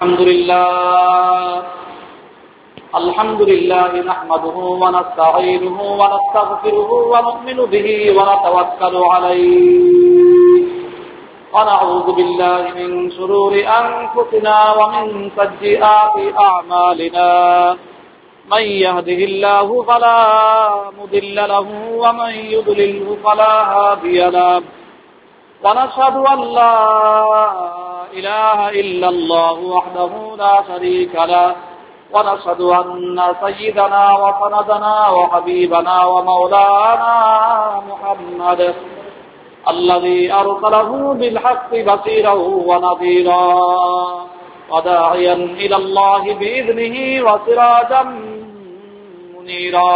الحمد لله نحمده ونستعينه ونستغفره ونؤمن به ونتوكل عليه ونعوذ بالله من شرور أنفسنا ومن سيئات أعمالنا من يهده الله فلا مضل له ومن يضلله فلا هادي له ونشهد أن لا إله إلا الله وحده لا شريك له ونشهد أن سيدنا وسندنا وحبيبنا ومولانا محمد الذي أرسله بالحق بشيرا ونذيرا وداعيا إلى الله بإذنه وسراجا منيرا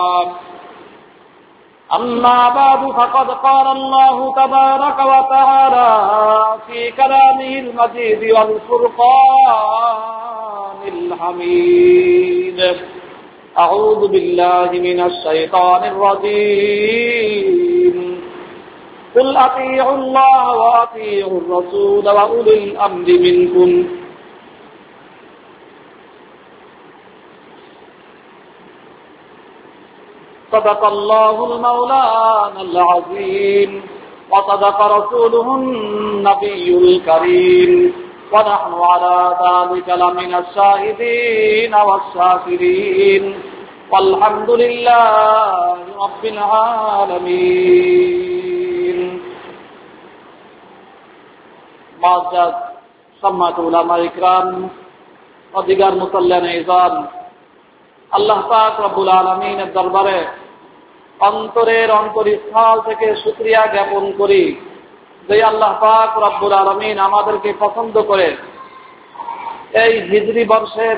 أما بعد فقد قال الله تبارك وتعالى في كلامه المجيد والفرقان الحميد أعوذ بالله من الشيطان الرجيم قل أطيعوا الله وأطيعوا الرسول وأولي الأمر منكم صدق الله المولانا العظيم وصدق رسوله النبي الكريم ونحن على ذلك لمن الشاهدين والشاكرين والحمد لله رب العالمين معزز সম্মানিত উলামা ইকরাম ও দিগার মুসল্লিয়ান ইজান, আল্লাহ পাক রব্বুল আলামিনের দরবারে অন্তরের অন্তরস্থল থেকে শুকরিয়া জ্ঞাপন করি যে আল্লাহ পাক রব্বুল আলামিন আমাদেরকে পছন্দ করে এই হিজরি বর্ষের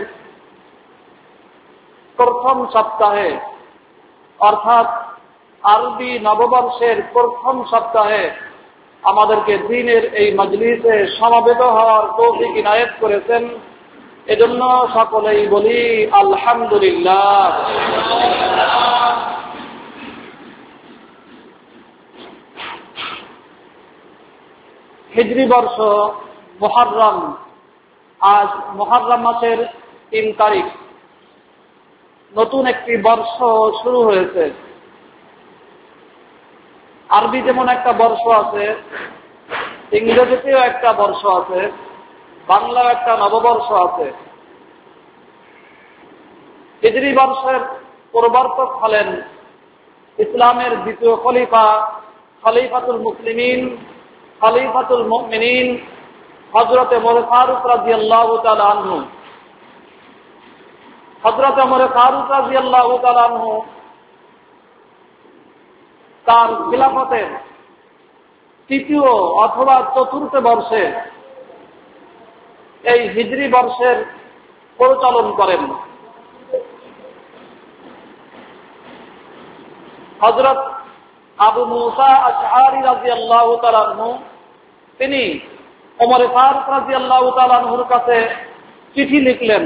প্রথম সপ্তাহে অর্থাৎ আরবি নববর্ষের প্রথম সপ্তাহে আমাদেরকে দ্বীনের এই মজলিসে সমবেত হওয়ার তৌফিক ইনায়েত করেছেন। এজন্য সকলেই বলি আলহামদুলিল্লাহ। হিজরি বর্ষ মুহররম, আজ মুহররম মাসের 3 তারিখ, নতুন একটি বর্ষ শুরু হয়েছে। আরবি যেমন একটা বর্ষ আছে, ইংরেজিতেও একটা বর্ষ আছে, বাংলা একটা নববর্ষ আছে। হিজরি বর্ষের প্রবর্তক হলেন ইসলামের দ্বিতীয় খলিফা, খলিফাতুল মুসলিমিন, খলিফাতুল মুমিনিন হযরত ওমর ফারুক রাদিয়াল্লাহু তাআলা আনহু। হযরত ওমর ফারুক রাদিয়াল্লাহু তাআলা আনহু তার খিলাফতের তৃতীয় অথবা চতুর্থ বর্ষে এই হিজরি বর্ষের পরিচালন করেন। হযরত আবু মুসা আশআরী রাদিয়াল্লাহু তাআলা আনহু তিনি ওমর ফারুক রাদিয়াল্লাহু তাআলা আনহুর কাছে চিঠি লিখলেন।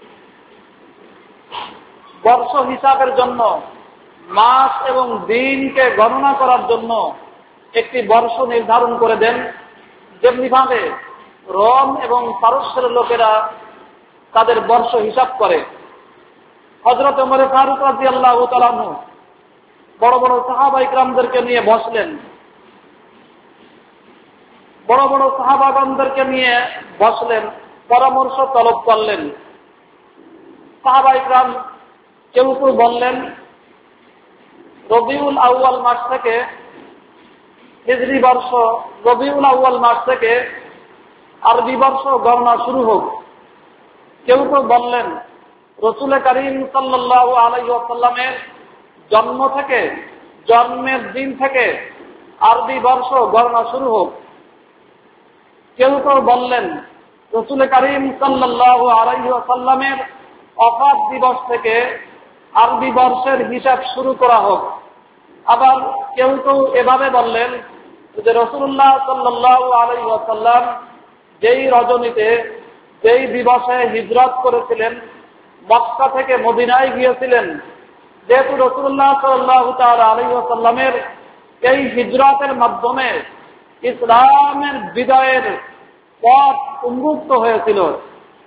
বর্ষ হিসাবের জন্য, মাস এবং দিনকে গণনা করার জন্য একটি বর্ষ নির্ধারণ করে দেন, যেমনি ভাবে রোম এবং পারস্যের লোকেরা তাদের বর্ষ হিসাব করে। হযরত ওমর ফারুক রাদিয়াল্লাহু তাআলা আনহু বড় বড় সাহাবা ইকরামদেরকে নিয়ে বসলেন। বড় বড় সাহাবাগণদেরকে নিয়ে বসলেন, পরামর্শ তলব করলেন। সাহাবা ইকরাম কেউ কেউ বললেন রবিউল আউয়াল মাস থেকে, হিজরি বর্ষ রবিউল আউয়াল মাস থেকে আরবি বর্ষ গণনা শুরু হোক। কেউ কেউ বললেন রাসূল করিম সাল্লাল্লাহু আলাইহি ওয়াসাল্লামের জন্ম থেকে, জন্মের দিন থেকে আরবি বর্ষ গণনা শুরু হোক। কেউ কেউ বললেন রাসূল করিম সাল্লাল্লাহু আলাইহি ওয়াসাল্লামের ওফাত দিবস থেকে আরবি বর্ষের হিসাব শুরু করা হোক। আবার কেউ কেউ এভাবে বললেন যে রাসূলুল্লাহ সাল্লাল্লাহু আলাইহি ওয়াসাল্লাম যেই রজনীতে, যেই দিবসে হিজরত করেছিলেন, মক্কা থেকে মদিনায় গিয়েছিলেন, যেহেতু রাসূলুল্লাহ সাল্লাল্লাহু তাআলা আলাইহি ওয়াসাল্লামের এই হিজরতের মাধ্যমে ইসলামের বিজয়ের পথ উন্মুক্ত হয়েছিল,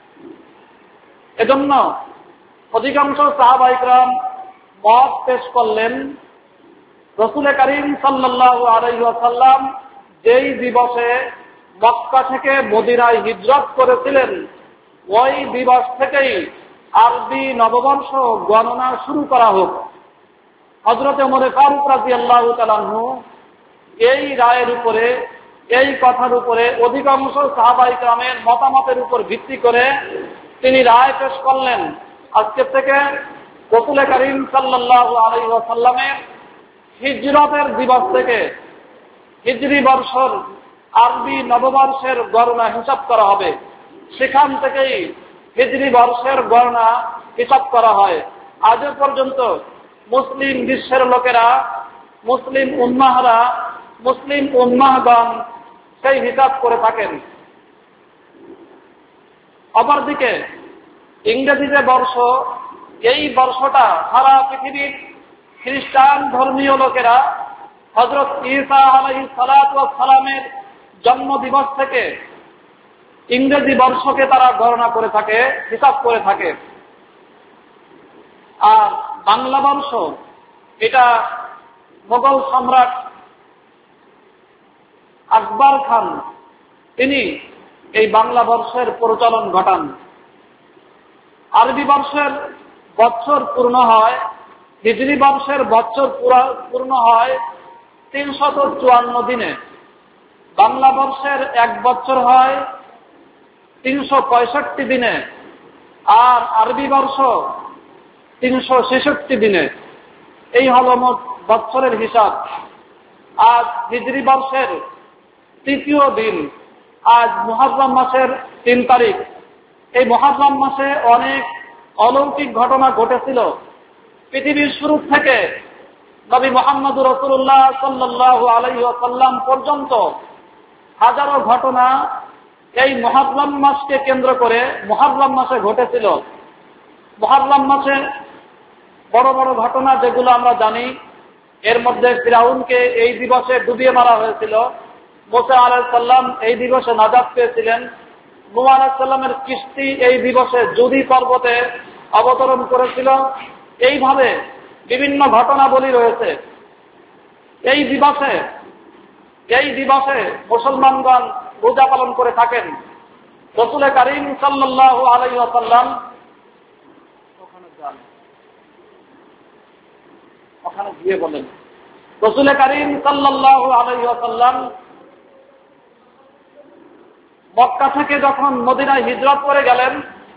এজন্য অধিকাংশ সাহাবায়ে কেরাম মত পেশ করলেন, রাসূল করিম সাল্লাল্লাহু আলাইহি ওয়াসাল্লাম যেই দিবসে মক্কা থেকে মদিনায় হিজরত করেছিলেন ওই দিবস থেকেই আরবি নববর্ষ গণনা শুরু করা হোক। হযরত ওমর ফারুক রাদিয়াল্লাহু তাআলা আনহু এই রায়ের উপরে, এই কথার উপরে অধিকাংশ সাহাবায়ে কেরামের মতামতের উপর ভিত্তি করে তিনি রায় পেশ করলেন, আজকে থেকে রাসূল করিম সাল্লাল্লাহু আলাইহি ওয়াসাল্লামের হিজরতের দিবস থেকে হিজরি বর্ষের আরবি নববর্ষের গণনা হিসাব করা হবে। সেখান থেকেই হিজরি বর্ষের গণনা হিসাব করা হয়। আজ পর্যন্ত মুসলিম বিশ্বের লোকেরা, মুসলিম উম্মাহরা, মুসলিম উম্মাহগণ সেই হিসাব করে থাকেন। অপরদিকে ইংরেজি যে বর্ষ, এই বর্ষটা সারা পৃথিবীর খ্রিস্টান ধর্মীয় লোকেরা হযরত ঈসা আলাইহিস সালাতু ওয়াস সালামের জন্ম দিবস থেকে ইংরেজি বর্ষকে তারা গণনা করে থাকে, হিসাব করে থাকে। আর বাংলা বর্ষ, এটা মোগল সম্রাট আকবর খান তিনি এই বাংলা বর্ষের প্রচলন ঘটান। আরবি বর্ষের বছর পূর্ণ হয়, হিজরি বর্ষের বছর পূর্ণ হয় 354 দিনে। বাংলা বর্ষের এক বছর হয় 365 দিনে, আর আরবি বর্ষ 366 দিনে। এই হল মোট বছরের হিসাব। আজ হিজরি বর্ষের তৃতীয় দিন, আজ মুহররম মাসের 3 তারিখ। এই মুহররম মাসে অনেক অলৌকিক ঘটনা ঘটেছিল। পৃথিবীর শুরু থেকে নবী মুহাম্মদুর রাসূলুল্লাহ সাল্লাল্লাহু আলাইহি ওয়াসাল্লাম পর্যন্ত হাজারো ঘটনা এই মুহররম মাসকে কেন্দ্র করে মুহররম মাসে ঘটেছিল। মুহররম মাসে বড় বড় ঘটনা যেগুলো আমরা জানি, এর মধ্যে ফিরাউনকে এই দিবসে ডুবিয়ে মারা হয়েছিল, মুসা আলাইহিস সালাম এই দিবসে নাজাত পেয়েছিলেন, নূহ আলাইহিস সালামের কিস্তি এই দিবসে জুদি পর্বতে অবতরণ করেছিল। এইভাবে বিভিন্ন ঘটনাবলী রয়েছে। এই দিবসে মুসলমানগণ রোজা পালন করে থাকেন। রাসূল করিম সাল্লাল্লাহু আলাইহি ওয়াসাল্লাম ওখানে গিয়ে বলেন, রাসূল করিম সাল্লাল্লাহু আলাইহি ওয়াসাল্লাম মক্কা থেকে যখন মদিনায় হিজরত করে গেলেন,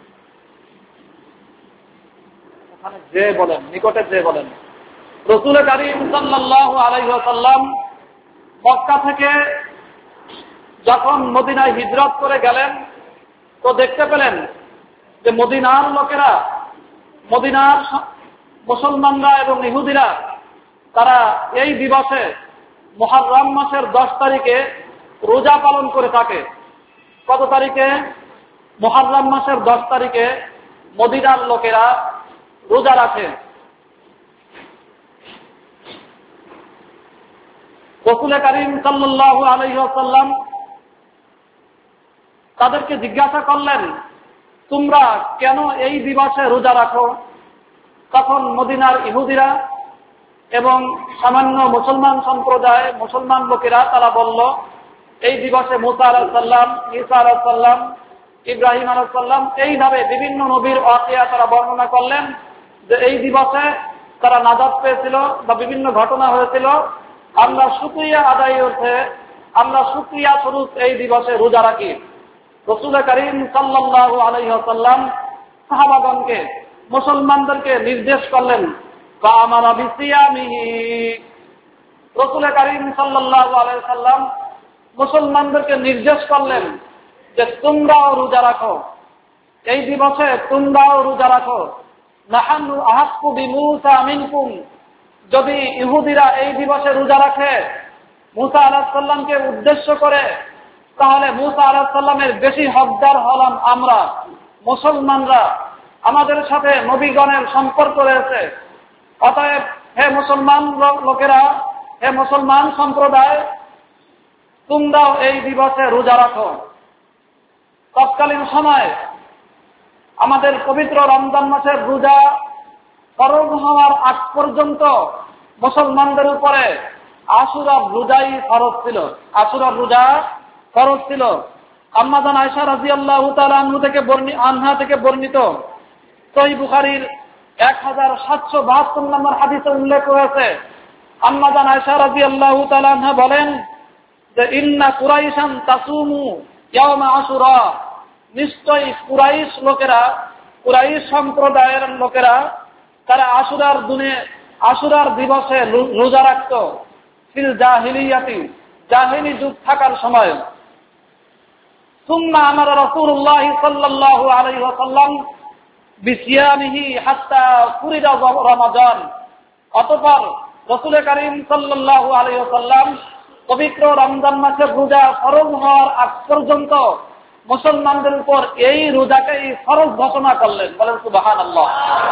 ওখানে যে বলেন, নিকটে যে বলেন, রাসূল করিম সাল্লাল্লাহু আলাইহি ওয়াসাল্লাম মক্কা থেকে যখন মদিনায় হিজরত করে গেলেন, তো দেখতে পেলেন যে মদিনার লোকেরা, মদিনার মুসলমানরা এবং ইহুদিরা তারা এই দিবসে মুহররম মাসের 10 তারিখে রোজা পালন করে থাকে। কত তারিখে? মুহররম মাসের 10 তারিখে মদিনার লোকেরা রোজা রাখে। রাসূল করিম সাল্লাল্লাহু আলাইহি ওয়াসাল্লাম তাদেরকে জিজ্ঞাসা করলেন, তোমরা কেন এই দিবসে রোজা রাখো? তখন মদিনার ইহুদিরা এবং সামান্য মুসলমান সম্প্রদায়, মুসলমান লোকেরা তারা বলল, এই দিবসে মুসা আলাইহিস সালাম, ঈসা আলাইহিস সালাম, ইব্রাহিম আলাইহিস সালাম, এইভাবে বিভিন্ন নবীর ওয়াকিয়া তারা বর্ণনা করলেন যে এই দিবসে তারা নাজাত পেয়েছিল বা বিভিন্ন ঘটনা হয়েছিল। আমরা শুকরিয়া আদায় করতে, আমরা শুকরিয়া স্বরূপ এই দিবসে রোজা রাখি। রাসূল করিম সাল্লাল্লাহু আলাইহি ওয়াসাল্লাম সাহাবাগণকে, মুসলমানদেরকে নির্দেশ করলেন, ফাআমারা বিসিয়ামিহি। রাসূল করিম সাল্লাল্লাহু আলাইহি ওয়াসাল্লাম মুসলমানদেরকে নির্দেশ করলেন যে তোমরাও রোজা রাখো, এই দিবসে তোমরাও রোজা রাখো। নাহানু আহাক্কু বিমূসা মিনকুম, যদি ইহুদিরা এই দিবসে রোজা রাখে মুসা আলাইহিস সালামকে উদ্দেশ্য করে, তাহলে মুসা আলাইহিস সালামের বেশি হকদার হলাম আমরা মুসলমানরা। আমাদের সাথে নবীগণের সম্পর্ক রয়েছে। অতএব হে মুসলমান লোকেরা, হে মুসলমান সম্প্রদায়, তোমরাও এই দিবসে রোজা রাখো। তৎকালীন সময় আমাদের পবিত্র রমজান মাসের রোজা ফরজ হওয়ার আগ পর্যন্ত মুসলমানদের উপরে আশুরার রোজাই ফরজ ছিল। আশুরার রোজা ফরজ ছিল। আম্মা জান আয়েশা রাদিয়াল্লাহু তাআলা আনহা থেকে বর্ণিত সহিহ বুখারীর 1772 নম্বর হাদিসে উল্লেখ হয়েছে, আম্মা জান আয়েশা রাদিয়াল্লাহু তাআলা আনহা বলেন যে ইন্না কুরাইশান তাসুমু ইয়াওমা আশুরা, নিশ্চয়ই কুরাইশ সম্প্রদায়ের লোকেরা তারা আশুরার দিবসে রোজা রাখত। ফিল জাহিলিয়াতি, জাহিলি যুগ থাকার সময়। সুম্মা আমারা রাসূলুল্লাহ সাল্লাল্লাহু আলাইহি ওয়াসাল্লাম বিসিয়ামিহি হাত্তা ফুরিদা রমাদান। অতঃপর রাসূল কারীম সাল্লাল্লাহু আলাইহি ওয়াসাল্লাম পবিত্র রমজান মাসের রোজা ফরজ হওয়ার আগ পর্যন্ত মুসলমানদের উপর এই রোজাকেই ফরজ ঘোষণা করলেন। বলেন সুবহানাল্লাহ।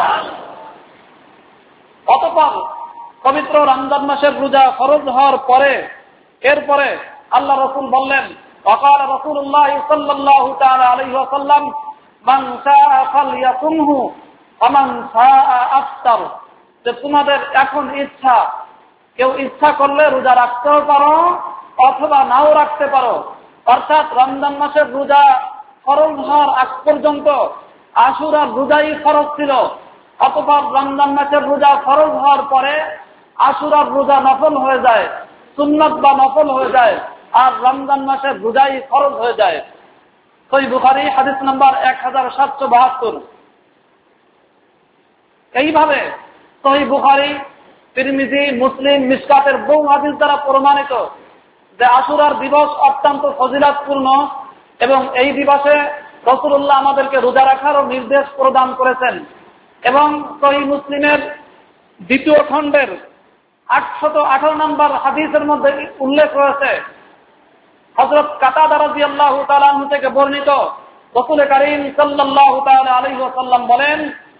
অতঃপর পবিত্র রমজান মাসের রোজা ফরজ হওয়ার পরে এরপরে আল্লাহ রাসূল বললেন, وقال رسول الله صلى الله تعالى عليه وسلم من شاء فليصمه ومن شاء افطر। যে তোমাদের এখন ইচ্ছা, কেউ ইচ্ছা করলে রোজা রাখতেও পারো অথবা নাও রাখতে পারো। অর্থাৎ রমজান মাসের রোজা ফরজ হওয়ার আগ পর্যন্ত আশুরার রোজাই ফরজ ছিল। অতঃপর রমজান মাসের রোজা ফরজ হওয়ার পরে আশুরার রোজা নফল হয়ে যায়, সুন্নাত বা নফল হয়ে যায়, আর রমজান মাসের রোজাই ফরজ হয়ে যায়। সহিহ বুখারী হাদিস নাম্বার 1772। এইভাবে সহিহ বুখারী, তিরমিজি, মুসলিম, মিশকাতের বহু হাদিস দ্বারা প্রমাণিত যে আশুরার দিবস অত্যন্ত ফজিলতপূর্ণ এবং এই দিবসে রাসূলুল্লাহ আমাদেরকে রোজা রাখারও নির্দেশ প্রদান করেছেন। এবং সহিহ মুসলিমের 2য় খণ্ডের 818 নম্বর হাদিসের মধ্যে উল্লেখ রয়েছে, হযরত কাতাদা রাদিয়াল্লাহু তাআলা আনহু থেকে বর্ণিত, রাসূল কারীম সাল্লাল্লাহু তাআলা আলাইহি ওয়াসাল্লাম বলেন,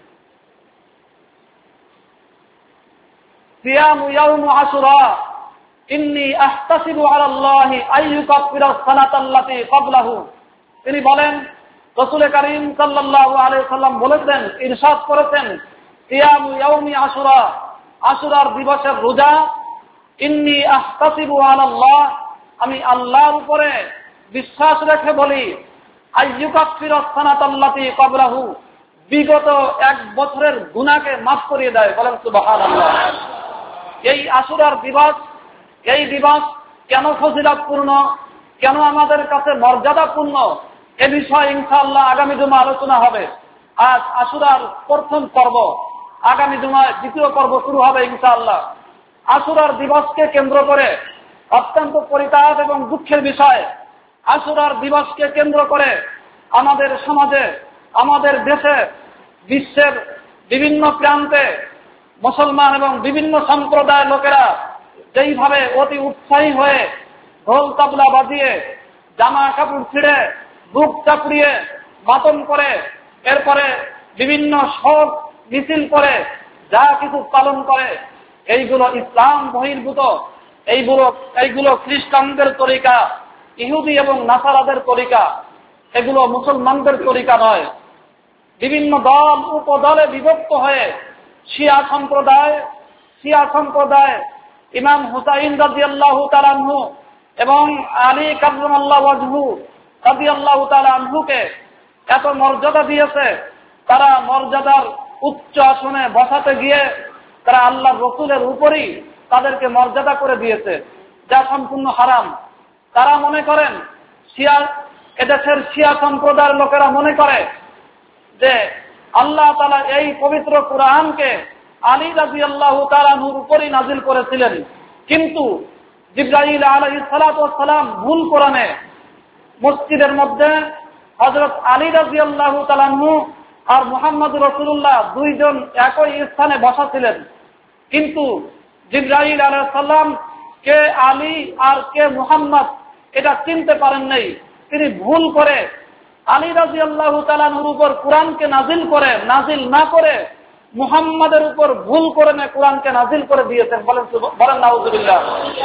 সিয়ামু ইয়াউম আশুরা ইন্নী আহতাসিবু আলা আল্লাহি আইয়ুকাফিরা সানাতাল্লাতী ক্বাবলাহু। তিনি বলেন, রাসূল কারীম সাল্লাল্লাহু আলাইহি ওয়াসাল্লাম বলেছেন, ইরশাদ করেছেন, সিয়ামু ইয়াউম আশুরা, আশুরার দিবসের রোজা, ইন্নী আহতাসিবু আলা আল্লাহ, আমি আল্লাহর উপরে বিশ্বাস রেখে বলি, আইয়ুকাফিরা সানাতাল্লাতী ক্বাবলাহু, বিগত 1 বছরের গুনাহকে মাফ করিয়ে দেয়। বলেন সুবহানাল্লাহ। এই আশুরার দিবস, এই দিবস কেন ফজিলতপূর্ণ, কেন আমাদের কাছে মর্যাদাপূর্ণ, এ বিষয়ে ইনশাআল্লাহ আগামী জুমা আলোচনা হবে। আজ আশুরার প্রথম পর্ব, আগামী জুমায় 2য় পর্ব শুরু হবে ইনশাআল্লাহ। আশুরার দিবসকে কেন্দ্র করে অত্যন্ত পরিতাপ এবং দুঃখের বিষয়, আশুরার দিবসকে কেন্দ্র করে আমাদের সমাজে, আমাদের দেশে, বিশ্বের বিভিন্ন প্রান্তে মুসলমান এবং বিভিন্ন সম্প্রদায়ের লোকেরা যেইভাবে অতি উৎসাহী হয়ে ঢোল তাবলা বাজিয়ে, জামা কাপড় ছিঁড়ে, বুক চাপড়িয়ে মাতম করে, এরপরে বিভিন্ন শোক মিছিল করে যা কিছু পালন করে, এইগুলো ইসলাম বহির্ভূত, এইগুলো খ্রিস্টানদের তরিকা, ইহুদি এবং নাসারাদের তরিকা, এগুলো মুসলমানদের তরিকা নয়। বিভিন্ন দল উপদলে বিভক্ত হয়ে শিয়া সম্প্রদায় ইমাম হুসাইন রাদিয়াল্লাহু তাআলা আনহু এবং আলী কাররামাল্লাহু ওয়াজহু রাদিয়াল্লাহু তাআলা আনহুকে এত মর্যাদা দিয়েছে, তারা মর্যাদার উচ্চ আসনে বসাতে গিয়ে তারা আল্লাহর রাসূলের উপরই তাদেরকে মর্যাদা করে দিয়েছে, যা সম্পূর্ণ হারাম। তারা মনে করেন, এদেশের শিয়া সম্প্রদায়ের লোকেরা মনে করে যে আল্লাহ তাআলা এই পবিত্র কুরআনকে আলী রাদিয়াল্লাহু তাআলা আনহুর উপরই নাজিল করেছিলেন, কিন্তু জিবরাইল আলাইহিস সালাতু ওয়াস সালাম ভুল কোরআনে মসজিদের মধ্যে হযরত আলী রাদিয়াল্লাহু তাআলা আনহু আর মুহাম্মদুর রাসূলুল্লাহ 2 জন একই স্থানে বসা ছিলেন, কিন্তু জিবরাইল আলাইহিস সালাম কে আলী আর কে মুহাম্মদ এটা চিনতে পারেন নাই। তিনি ভুল করে আলী রাদিয়াল্লাহু তাআলা আনহুর উপর কুরআনকে নাজিল না করে মুহাম্মাদের উপর ভুল করে কুরআনকে নাজিল করে দিয়েছেন। বলেন নাউযুবিল্লাহ।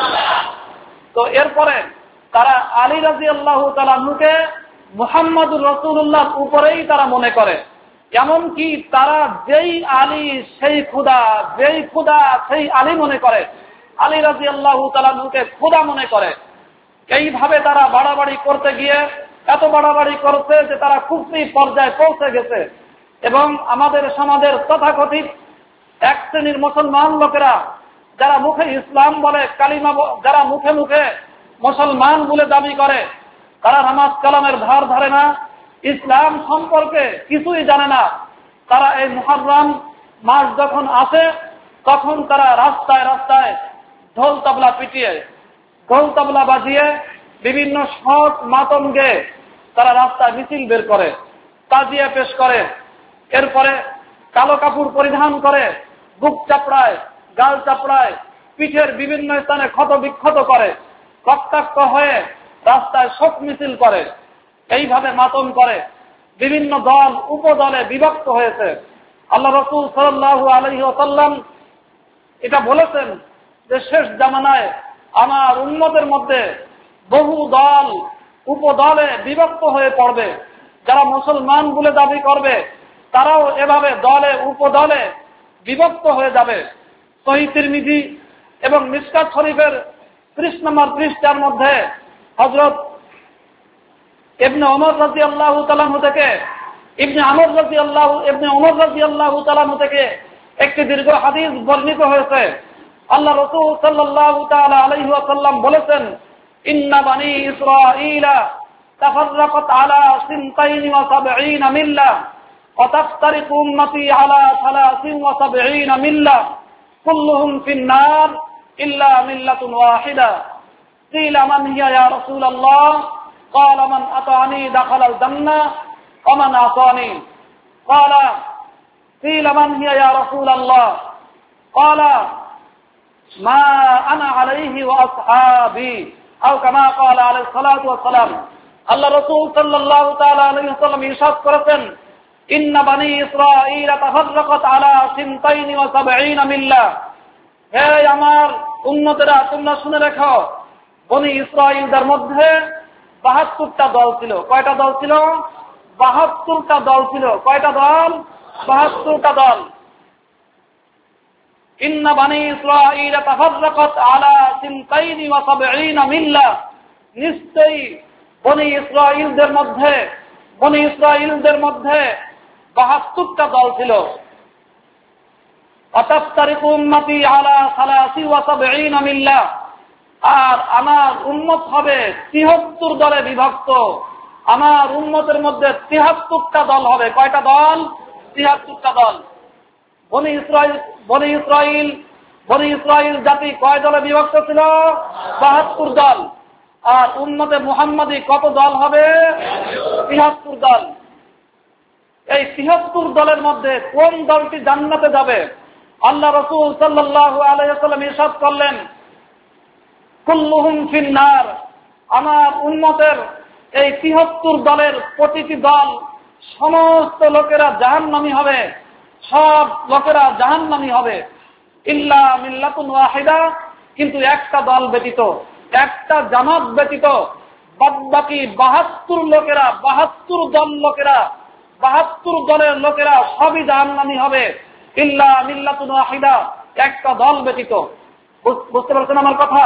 তো এরপরে তারা আলী রাদিয়াল্লাহু তাআলা আনহুকে মুহাম্মদুর রাসূলুল্লাহর উপরেই তারা মনে করে, এমনকি তারা যেই আলী সেই খুদা, যেই খুদা সেই আলী মনে করে, আলী রাদিয়াল্লাহু তাআলা আনহুকে খুদা মনে করে। এইভাবে তারা বাড়াবাড়ি করতে গিয়ে এত বাড়াবাড়ি করছে যে তারা কুফরি পর্যায়ে পৌঁছে গেছে। এবং আমাদের সমাজের তথাকথিত এক শ্রেণীর মুসলমান লোকেরা যারা মুখে ইসলাম বলে, কালিমা যারা মুখে মুখে মুসলমান বলে দাবি করে, তারা নামাজ কালামের ধার ধারে না, ইসলাম সম্পর্কে কিছুই জানে না। তারা এই মুহররম মাস যখন আসে তখন তারা রাস্তায় রাস্তায় ঢোল তবলা পিটিয়ে, ঢোল তবলা বাজিয়ে, বিভিন্ন শখ মাতম গেয়ে তারা রাস্তায় মিছিল বের করে, তাজিয়া পেশ করে। এরপরে কালো কাপড় পরিধান করে, বুক চাপড়ায়, গাল চাপড়ায়, পিঠের বিভিন্ন স্থানে ক্ষত বিক্ষত করে, রক্তাক্ত হয়ে রাস্তায় শোক মিছিল করে, এইভাবে মাতম করে। বিভিন্ন দল উপদলে বিভক্ত হয়েছে। আল্লাহ রাসূল সাল্লাল্লাহু আলাইহি ওয়াসাল্লাম এটা বলেছেন যে শেষ জামানায় আমার উম্মতের মধ্যে বহু দল উপদলে বিভক্ত হয়ে পড়বে। যারা মুসলমান বলে দাবি করবে তারাও এভাবে দলে উপদলে বিভক্ত হয়ে যাবে। সহিহ তিরমিজি এবং মিশকাত শরীফের 30 নম্বর পৃষ্ঠার মধ্যে হযরত ইবনে ওমর রাদিয়াল্লাহু তাআলা থেকে ইবনে ওমর রাদিয়াল্লাহু তাআলা থেকে একটি দীর্ঘ হাদিস বর্ণিত হয়েছে। আল্লাহ রাসূল সাল্লাল্লাহু তাআলা আলাইহি ওয়াসাল্লাম বলেছেন, ইন্না বানি ইসরাঈলা তাফাররাকাত আলা 72 মিল্লাহ ওয়া তাফতারিকু উম্মতি আলা 73 মিল্লাহ কুল্লুহুম ফিন নার ইল্লা মিল্লাতুন ওয়াহিদা। কিলা মান হিয়া ইয়া রাসূলুল্লাহ? قال من أطعني دخل الجنة ومن عصاني قال قيل من هي يا رسول الله؟ قال ما أنا عليه وأصحابي أو كما قال عليه الصلاة والسلام। আল্লাহ রাসূল সাল্লাল্লাহু তাআলা আলাইহি ওয়াসাল্লাম ইরশাদ করেছেন, ইন্না বানি ইসরাঈল তাফাররাকাত আলা 72 মিল্লাহ। হে আমার উম্মতেরা, তোমরা শুনে রাখো, বনি ইসরাঈলদের মধ্যে 72টা দল ছিল। কয়টা দল ছিল? 72টা দল ছিল। কয়টা দল? 72টা দল। ইন্না বানি ইসরাঈল তাফাররাকাত আলা 72 মিল্লাহ। নিশ্চয়ই বনি ইসরাঈলদের মধ্যে 72টা দল ছিল। আতাফতারিকু উম্মতি আলা 73 মিল্লাহ। আর আমার উম্মত হবে 73 দলে বিভক্ত। আমার উম্মতের মধ্যে 73টা দল হবে। কয়টা দল? 73টা দল। বনি ইসরাঈল জাতি কয় দলে বিভক্ত ছিল? 72 দল। আর উম্মতে মুহাম্মাদি কত দল হবে? 73 দল। এই 73 দলের মধ্যে কোন দলটি জান্নাতে যাবে? আল্লাহ রাসূল সাল্লাল্লাহু আলাইহি ওয়াসাল্লাম ইরশাদ করলেন, কুল্লুহুম ফিন নার। আমার উম্মতের এই 73 দলের প্রতিটি দল, সমস্ত লোকেরা জাহান্নামী হবে, সব লোকেরা জাহান্নামী হবে। ইল্লা মিল্লাতুন ওয়াহিদা, কিন্তু একটা দল ব্যতীত, একটা জামাত ব্যতীত বাদবাকি 72 লোকেরা, 72 দলের লোকেরা সবই জাহান্নামী হবে। ইল্লা মিল্লাতুন ওয়াহিদা, একটা দল ব্যতীত। বুঝতে পারছেন আমার কথা?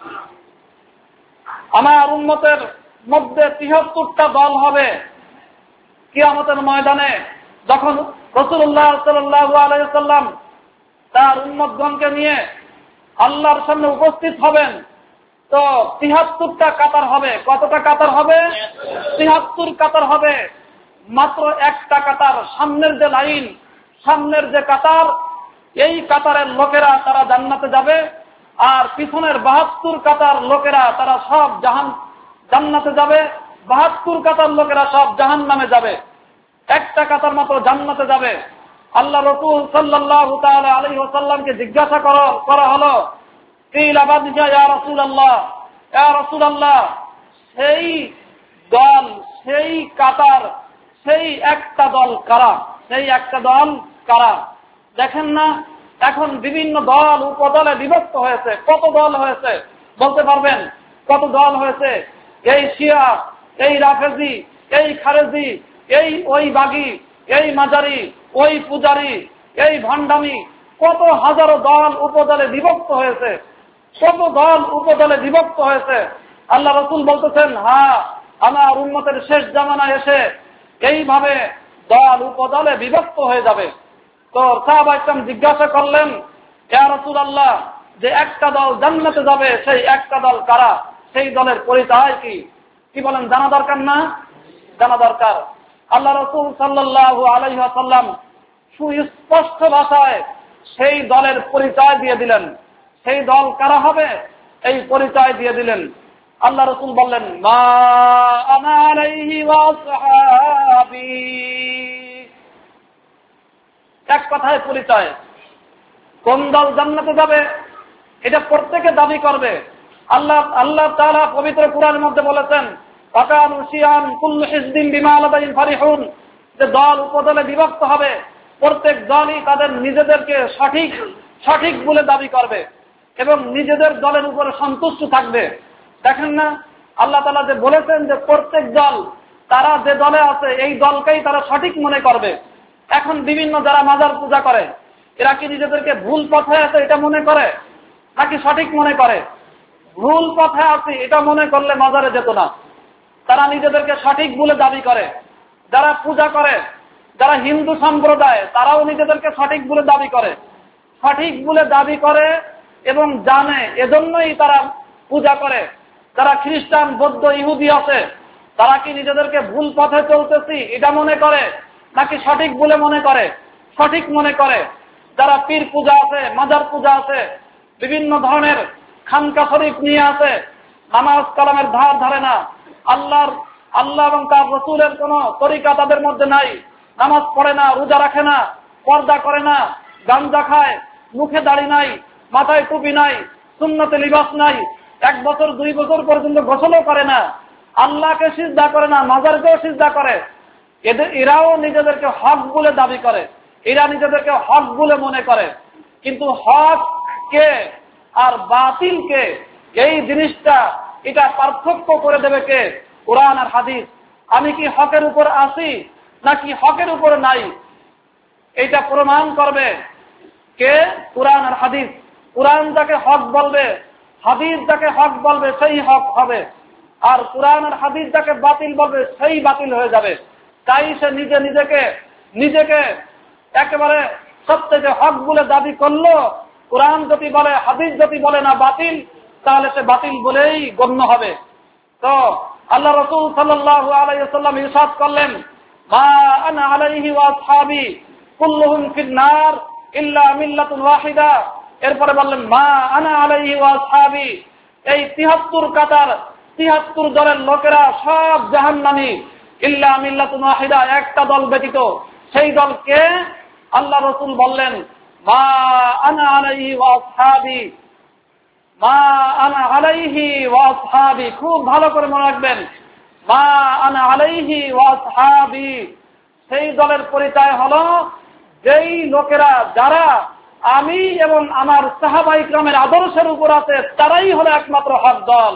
আমার উম্মতের মধ্যে 73টা দল হবে কিয়ামতের ময়দানে। যখন রাসূলুল্লাহ সাল্লাল্লাহু আলাইহি ওয়াসাল্লাম তার উম্মতগণকে নিয়ে আল্লাহর সামনে উপস্থিত হবেন, তো 73টা কাতার হবে। কতটা কাতার হবে? 73 কাতার হবে। মাত্র একটা কাতার, সামনের যে লাইন, সামনের যে কাতার, এই কাতারের লোকেরা তারা জান্নাতে যাবে। আর পিছনের 72 কাতার লোকেরা তারা সব জান্নাতে যাবে। 72 কাতার লোকেরা সব জাহান্নামে যাবে। একটা কাতার মাত্র জান্নাতে যাবে। আল্লাহ রাসূল সাল্লাল্লাহু তাআলা আলাইহি ওয়াসাল্লামকে জিজ্ঞাসা করা হলো, কিলা বাদজা ইয়া রাসূলুল্লাহ, ইয়া রাসূলুল্লাহ, সেই দল, সেই কাতার, সেই একটা দল কারা? সেই একটা দল কারা? দেখেন না, এখন বিভিন্ন দল উপদলে বিভক্ত হয়েছে। কত দল হয়েছে বলতে পারবেন? কত দল হয়েছে? এই শিয়া, এই রাফেজি, এই খারেজি, এই ওই বাগি, এই মাজারি, ওই পূজারি, এই ভণ্ডামি, কত হাজারো দল উপদলে বিভক্ত হয়েছে, কত দল উপদলে বিভক্ত হয়েছে। আল্লাহ রসুল বলতেছেন, হ্যাঁ, আমার উম্মতের শেষ জামানায় এসে এইভাবে দল উপদলে বিভক্ত হয়ে যাবে। তো সাহাবা ইকরাম জিজ্ঞাসা করলেন, ইয়া রাসূলুল্লাহ, যে একটা দল জান্নাতে যাবে, সেই একটা দল কারা? সেই দলের পরিচয় কি? কি বলেন, জানা দরকার না? জানা দরকার। আল্লাহ রাসূল সাল্লাল্লাহু আলাইহি ওয়াসাল্লাম সুস্পষ্ট ভাষায় সেই দলের পরিচয় দিয়ে দিলেন। সেই দল কারা হবে এই পরিচয় দিয়ে দিলেন। আল্লাহ রাসূল বললেন, মা আনা আলাইহি ওয়া আসহাবি। এক কথায় পরিচয়। কোন দল জান্নাতে যাবে এটা প্রত্যেকে দাবি করবে। আল্লাহ তাআলা পবিত্র কোরআনের মধ্যে বলেছেন, ফাকানু শিয়ান কুল্লু হিজবিন বিমা লাদাইহিম ফারিহুন, যে দল উপদলে বিভক্ত হবে, প্রত্যেক দলই তাদের নিজেদেরকে সঠিক বলে দাবি করবে এবং নিজেদের দলের উপরে সন্তুষ্ট থাকবে। দেখেন না, আল্লাহ তাআলা যে বলেছেন যে প্রত্যেক দল তারা যে দলে আছে এই দলকেই তারা সঠিক মনে করবে। এখন বিভিন্ন যারা মাজার পূজা করে, এরা কি নিজেদেরকে ভুল পথে আছে এটা মনে করে নাকি সঠিক মনে করে? ভুল পথে আছে এটা মনে করলে মাজারে যেত না। তারা নিজেদেরকে সঠিক বলে দাবি করে। যারা পূজা করে, যারা হিন্দু সম্প্রদায়, তারাও নিজেদেরকে সঠিক বলে দাবি করে। সঠিক বলে দাবি করে এবং জানে, এজন্যই তারা পূজা করে। যারা খ্রিস্টান, বৌদ্ধ, ইহুদি আছে, তারা কি নিজেদেরকে ভুল পথে চলতেছি এটা মনে করে নাকি সঠিক বলে মনে করে? সঠিক মনে করে। যারা পীর পূজা আছে, মাজার পূজা আছে, বিভিন্ন ধরনের খানকা শরীফ নিয়ে আছে, নামাজ কালামের ধার ধারে না, আল্লাহ এবং তার রসুলের কোন তরিকা তাদের মধ্যে নাই, নামাজ পড়ে না, রোজা রাখে না, পর্দা করে না, গাঞ্জা খায়, মুখে দাড়ি নাই, মাথায় টুপি নাই, সুন্নতে লিবাস নাই, 1 বছর 2 বছর পর্যন্ত গোসলও করে না, আল্লাহকে সিজদা করে না, মাজারকেও সিজদা করে। এরাও নিজেদেরকে হক বলে দাবি করে, এরা নিজেদেরকে হক বলে মনে করে। কিন্তু হক কে আর বাতিল কে, এই জিনিসটা এটা পার্থক্য করে দেবে কে? কোরআন আর হাদিস। আমি কি হকের উপর আছি নাকি হকের উপর নাই, এটা প্রমাণ করবে কে? কোরআন আর হাদিস। কোরআন যাকে হক বলবে, হাদিস যাকে হক বলবে, সেই হক হবে। আর কোরআন আর হাদিস যাকে বাতিল বলবে, সেই বাতিল হয়ে যাবে। তাই সে নিজেকে একেবারে সবথেকে হক বলে দাবি করলো। কোরআন যদি বলে, হাদিস যদি বলে না বাতিল, তাহলে সে বাতিল বলেই গণ্য হবে। তো আল্লাহ রাসূল সাল্লাল্লাহু আলাইহি ওয়াসাল্লাম ইরশাদ করলেন, মা আনা আলাইহি ওয়া আসহাবি কুল্লুহুম ফিন নার ইল্লা মিল্লাতুন ওয়াহিদা। এরপরে বললেন, মা আনা আলাইহি ওয়া আসহাবি, এই 73 কাতার 73 দলের লোকেরা সব জাহান্নামী, ইল্লা মিল্লাতুন ওয়াহিদা, একটা দল ব্যতীত। সেই দলকে আল্লাহ রাসূল বললেন, মা আনা আলাইহি ওয়া আসহাবি, মা আনা আলাইহি ওয়া আসহাবি। খুব ভালো করে মনে রাখবেন, মা আনা আলাইহি ওয়া আসহাবি। সেই দলের পরিচয় হলো যেই লোকেরা, যারা আমি এবং আমার সাহাবায়ে কিরামের আদর্শের উপর আছে, তারাই হলো একমাত্র হক দল।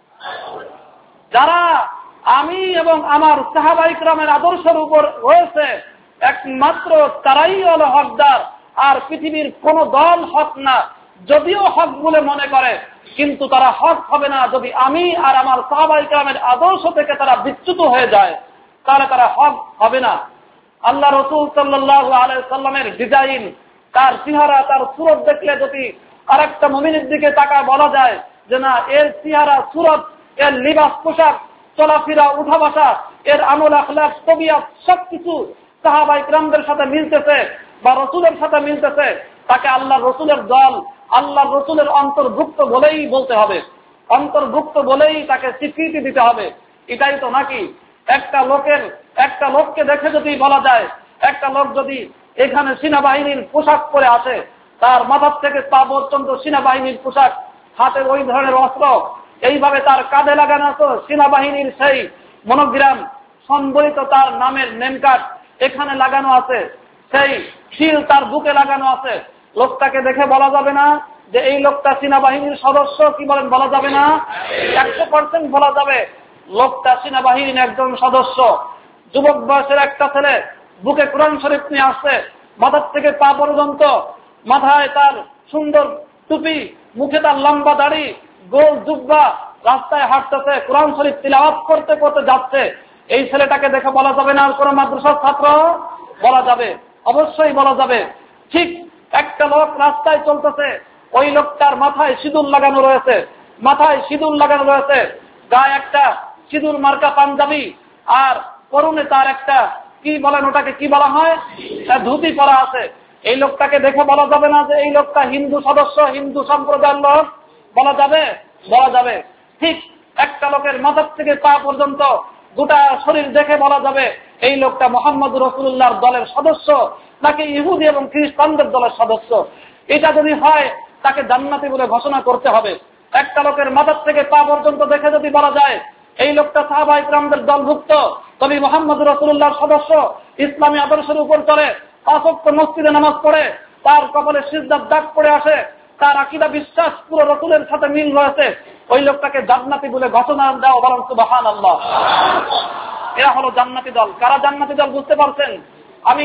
যারা আমি এবং আমার সাহাবায়ে কিরামের আদর্শের উপর রয়েছে, একমাত্র তারাই হলো হকদার। আর পৃথিবীর কোন দল হক না, যদিও হক বলে মনে করে, কিন্তু তারা হক হবে না যদি আমি আর আমার সাহাবায়ে কিরামের আদর্শ থেকে তারা বিচ্যুত হয়ে যায়, তাহলে তারা হক হবে না। আল্লাহ রাসূল সাল্লাল্লাহু আলাইহি সাল্লামের ডিজাইন, তার চেহারা, তার সুরত দেখলে যদি আরেকটা মুমিনের দিকে তাকায় বলা যায় যে না, এর চেহারা, সুরত, এর লিবাস, পোশাক, চলাফেরা, উঠা বসা, এর আমল, আখলাক, তবিয়ত সবকিছু সাহাবায়ে কিরামদের সাথে মিলতেছে বা রসুলের সাথে মিলতেছে, তাকে আল্লাহ রসুলের দল, আল্লাহ রসুলের অন্তর্ভুক্ত বলেই বলতে হবে, অন্তর্ভুক্ত বলেই তাকে স্বীকৃতি দিতে হবে। এটাই তো নাকি? একটা লোককে দেখে যদি বলা যায়, একটা লোক যদি এখানে সেনাবাহিনীর পোশাক পরে আসে, তার মাথার থেকে পা পর্যন্ত সেনাবাহিনীর পোশাক, হাতে ওই ধরনের অস্ত্র, এইভাবে তার কাঁধে লাগানো আছে সেনাবাহিনীর সেই মনোগ্রাম সম্বলিত তার নামের নেমকার্ড এখানে লাগানো আছে, সেই শিল তার বুকে লাগানো আছে, লোকটাকে দেখে বলা যাবে না যে এই লোকটা সেনাবাহিনীর সদস্য? কি বলেন, বলা যাবে না? 100% বলা যাবে লোকটা সেনাবাহিনীর একজন সদস্য। যুবক বয়সের একটা ছেলে বুকে কোরআন শরীফ নিয়ে আসছে, মাথার থেকে পা পর্যন্ত, মাথায় তার সুন্দর টুপি, মুখে তার লম্বা দাড়ি, গোল জুব্বা, রাস্তায় হাঁটতেছে, কোরআন শরীফ তিলাওয়াত করতে করতে যাচ্ছে। এই ছেলেটাকে দেখে বলা যাবে না আর কোন মাদ্রাসার ছাত্র? বলা যাবে, অবশ্যই বলা যাবে। ঠিক একটা লোক রাস্তায় চলতেছে, ওই লোকটার মাথায় সিঁদুর লাগানো রয়েছে, মাথায় সিঁদুর লাগানো রয়েছে, গায়ে একটা সিঁদুর মার্কা পাঞ্জাবি, আর পরনে তার একটা কি বলেন ওটাকে, কি বলা হয়, ধুতি পরা আছে। এই লোকটাকে দেখে বলা যাবে না যে এই লোকটা হিন্দু সদস্য, হিন্দু সম্প্রদায়ের লোক? বলা যাবে, বলা যাবে। ঠিক একটা লোকের মাথার থেকে পা পর্যন্ত গোটা শরীর দেখে বলা যাবে এই লোকটা মুহাম্মদ রাসূলুল্লাহর দলের সদস্য নাকি ইহুদি এবং খ্রিস্টানদের দলের সদস্য। এটা যদি হয় তাকে জান্নাতি বলে ঘোষণা করতে হবে। একটা লোকের মাথার থেকে পা পর্যন্ত দেখে যদি বলা যায় এই লোকটা সাহাবায়ে কিরামদের দলভুক্ত, তবে মুহাম্মদ রাসূলুল্লাহর সদস্য, ইসলামী আদর্শের উপর চলে, 5 ওয়াক্ত মসজিদে নামাজ পড়ে, তার কপালে সিজদার দাগ পড়ে আসে, তার আকীদা বিশ্বাস পুরো রাসূলের সাথে মিল রয়েছে, ওই লোকটাকে জান্নাতি বলে ঘোষণা দাও, বলেন সুবহানাল্লাহ। এরা হলো জান্নাতি দল। কারা জান্নাতি দল বুঝতে পারছেন? আমি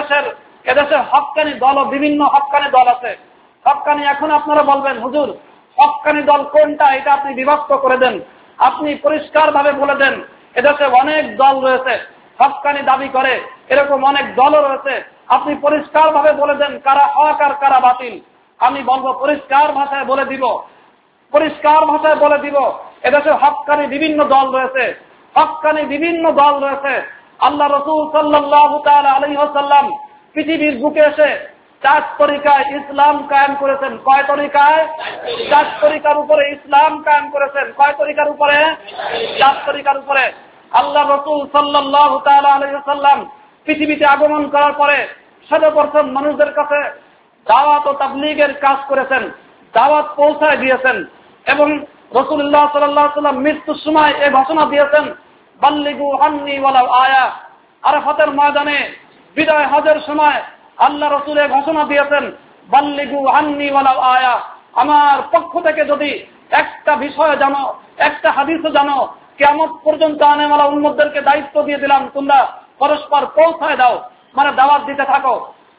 এদেশের হক্কানি দল ও বিভিন্ন হক্কানি দল আছে। হক্কানি, এখন আপনারা বলবেন হুজুর হক্কানি দল কোনটা, এটা আপনি বিভক্ত করে দেন, আপনি পরিষ্কার ভাবে বলে দেন। এদেশে অনেক দল রয়েছে, হক্কানি দাবি করে, এরকম অনেক দলও রয়েছে। আপনি পরিষ্কার ভাবে বলে দেন কারা হক আর কারা বাতিল। আমি বলবো পরিষ্কার ভাষায় বলে দিব, পরিষ্কার ভাষায় বলে দিব, এদেশে হক্কানি বিভিন্ন দল রয়েছে, হক্কানি বিভিন্ন দল রয়েছে। আল্লাহ রাসূল সাল্লাল্লাহু তাআলা আলাইহি ওয়াসাল্লাম পৃথিবীর বুকে এসে 4 তরিকায় ইসলাম কায়েম করেছেন। কয় তরিকায়? 4 তরিকার উপরে ইসলাম কায়েম করেছেন। কয় তরিকার উপরে? 4 তরিকার উপরে। আল্লাহ রাসূল সাল্লাল্লাহু তাআলা আলাইহি ওয়াসাল্লাম পৃথিবীতে আগমন করার পরে সর্বপ্রথম মানুষদের কাছে দাওয়াত ও তাবলীগের কাজ করেছেন, দাওয়াত পৌঁছায় দিয়েছেন। এবং রাসূলুল্লাহ সাল্লাল্লাহু আলাইহি ওয়াসাল্লাম মৃত্যুর সময় এই ঘোষণা দিয়েছেন, বাল্লিগু আন্নী ওয়ালাউ আয়া। আরাফাতের ময়দানে বিদায় হজের সময় আল্লাহ রাসূল এই ঘোষণা দিয়েছেন, বাল্লিগু আন্নী ওয়ালাউ আয়া। আমার পক্ষ থেকে যদি একটা বিষয় জানো, একটা হাদিসও জানো, কিয়ামত পর্যন্ত আনেওয়ালা উম্মতদেরকে দায়িত্ব দিয়ে দিলাম, তোমরা পরস্পর পৌঁছায় দাও, মানে দাওয়াত দিতে থাকো,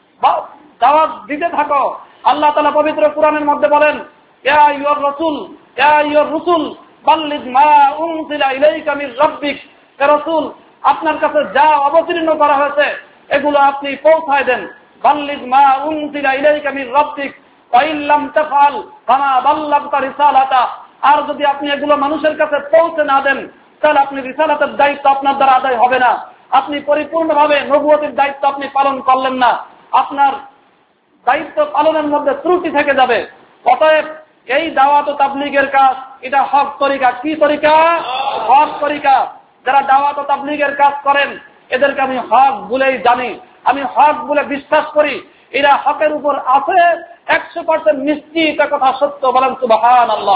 দাওয়াত দিতে থাকো। আল্লাহ তাআলা পবিত্র কোরআনের মধ্যে বলেন, ইয়া আইয়ুর রাসূল, ইয়া আইয়ুর রাসূল বাল্লিগ মা উনজিলা ইলাইকা মির রাব্বিক। হে রাসূল, আপনার কাছে যা অবতীর্ণ করা হয়েছে এগুলো আপনি পৌঁছায় দেন। বাল্লিগ মা উনজিলা ইলাইকা মির রাব্বিক ওয়া ইন লাম তাফআল ফামা বাল্লাগতা রিসালাতা। আর যদি আপনি এগুলো মানুষের কাছে পৌঁছে না দেন তাহলে আপনি রিসালাতের দায়িত্ব আপনার দ্বারা আদায় হবে না, আপনি পরিপূর্ণভাবে নবুয়তের দায়িত্ব আপনি পালন করলেন না, আপনার দায়িত্ব পালনের মধ্যে ত্রুটি থেকে যাবে। অতএব এই দাওয়াত ও তাবলীগের কাজ এটা হক তরিকা। কি তরিকা? হক তরিকা। যারা দাওয়াত ও তাবলীগের কাজ করেন এদেরকে আমি হক বলেই জানি, আমি হক বলে বিশ্বাস করি। এরা হকের উপর আছে 100% নিশ্চিত, কথা সত্য, বলেন সুবহানাল্লাহ।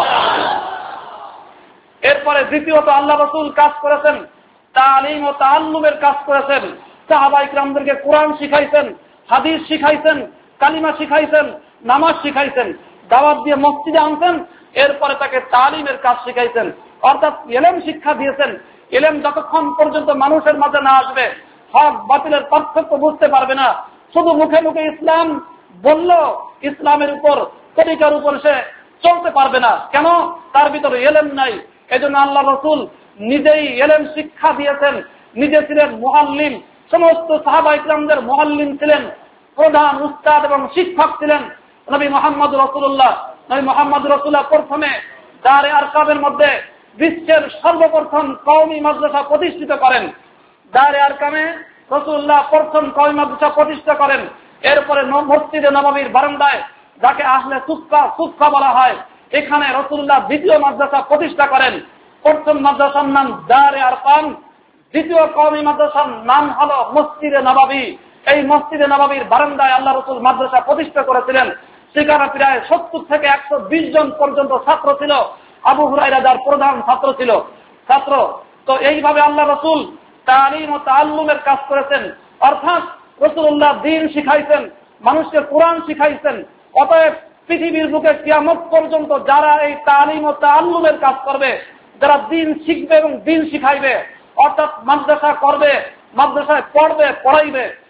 এরপরে দ্বিতীয়ত আল্লাহ রাসূল কাজ করেছেন, তালিম ও তাআল্লুমের কাজ করেছেন। সাহাবায়ে কিরামদেরকে কোরআন শিখাইছেন, হাদিস শিখাইছেন, কালিমা শিখাইছেন, নামাজ শিখাইছেন, দাওয়াত দিয়ে মসজিদে আনছেন, এরপরে তাকে তালিমের কাজ শিখাইছেন, অর্থাৎ ইলম শিক্ষা দিয়েছেন। ইলম যতক্ষণ পর্যন্ত মানুষের মাঝে না আসবে হক বাতিলের পার্থক্য বুঝতে পারবে না। শুধু মুখে মুখে ইসলাম বলল, ইসলামের উপর তরিকার উপর সে চলতে পারবে না। কেন? তার ভিতরে ইলম নাই। এজন্য আল্লাহ রাসূল নিজেই ইলম শিক্ষা দিয়েছেন, নিজে ছিলেন মুআল্লিম, সমস্ত সাহাবায়ে কিরামদের মুআল্লিম ছিলেন, প্রধান উস্তাদ এবং শিক্ষক ছিলেন নবী মুহাম্মদ রাসূলুল্লাহ। নবী মুহাম্মদ রাসূলুল্লাহ প্রথমে দারে আরকামের মধ্যে বিশ্বের সর্বপ্রথম কওমি মাদ্রাসা প্রতিষ্ঠিত করেন। দারে আরকামে রাসূলুল্লাহ প্রথম কওমি মাদ্রাসা প্রতিষ্ঠা করেন। এরপরে মসজিদে নববীর বারান্দায়, যাকে আহলে সুফফা বলা হয়, এখানে রাসূলুল্লাহ দ্বিতীয় মাদ্রাসা প্রতিষ্ঠা করেন। প্রথম মাদ্রাসার নাম দারে আরকাম, দ্বিতীয় কওমি মাদ্রাসার নাম হলো মসজিদে নববী। এই মসজিদে নববীর বারান্দায় আল্লাহ রাসূল মাদ্রাসা প্রতিষ্ঠা করেছিলেন। সেখানে প্রায় 70 থেকে 120 জন পর্যন্ত ছাত্র ছিল। আবু হুরায়রা যার প্রধান ছাত্র ছিল। তো এইভাবে আল্লাহ রাসূল তালিম ও তাআল্লুমের কাজ করেছেন, অর্থাৎ রাসূলুল্লাহ দ্বীন শিখাইছেন, মানুষকে কোরআন শিখাইছেন। অতএব পৃথিবীর বুকে কিয়ামত পর্যন্ত যারা এই তালিম ও তাআল্লুমের কাজ করবে, যারা দ্বীন শিখবে এবং দ্বীন শিখাইবে, অর্থাৎ মাদ্রাসা করবে, মাদ্রাসায় পড়বে, পড়াইবে,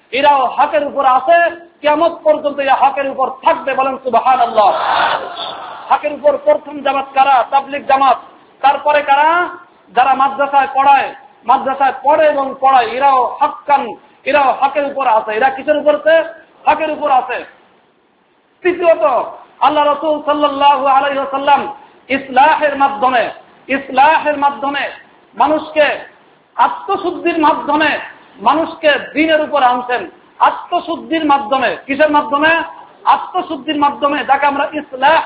এরাও হকের উপর আছে, কিয়ামত পর্যন্ত এই হকের উপর থাকবে। বলেন সুবহানাল্লাহ। হকের উপর প্রথম জামাত কারা? তাবলিগ জামাত। তারপরে কারা? যারা মাদ্রাসায় পড়ে এবং পড়ায়, এরাও হক্কান, এরাও হকের উপর আছে। এরা কিসের উপর আছে? হকের উপর আছে। তৃতীয়ত, আল্লাহ রাসূল সাল্লাল্লাহু আলাইহি ওয়াসাল্লাম ইসলাহের মাধ্যমে মানুষকে আত্মশুদ্ধির মাধ্যমে মানুষকে দ্বীনের উপর আনছেন। আত্মশুদ্ধির মাধ্যমে, কিসের মাধ্যমে? আত্মশুদ্ধির মাধ্যমে, যাকে আমরা ইসলাহ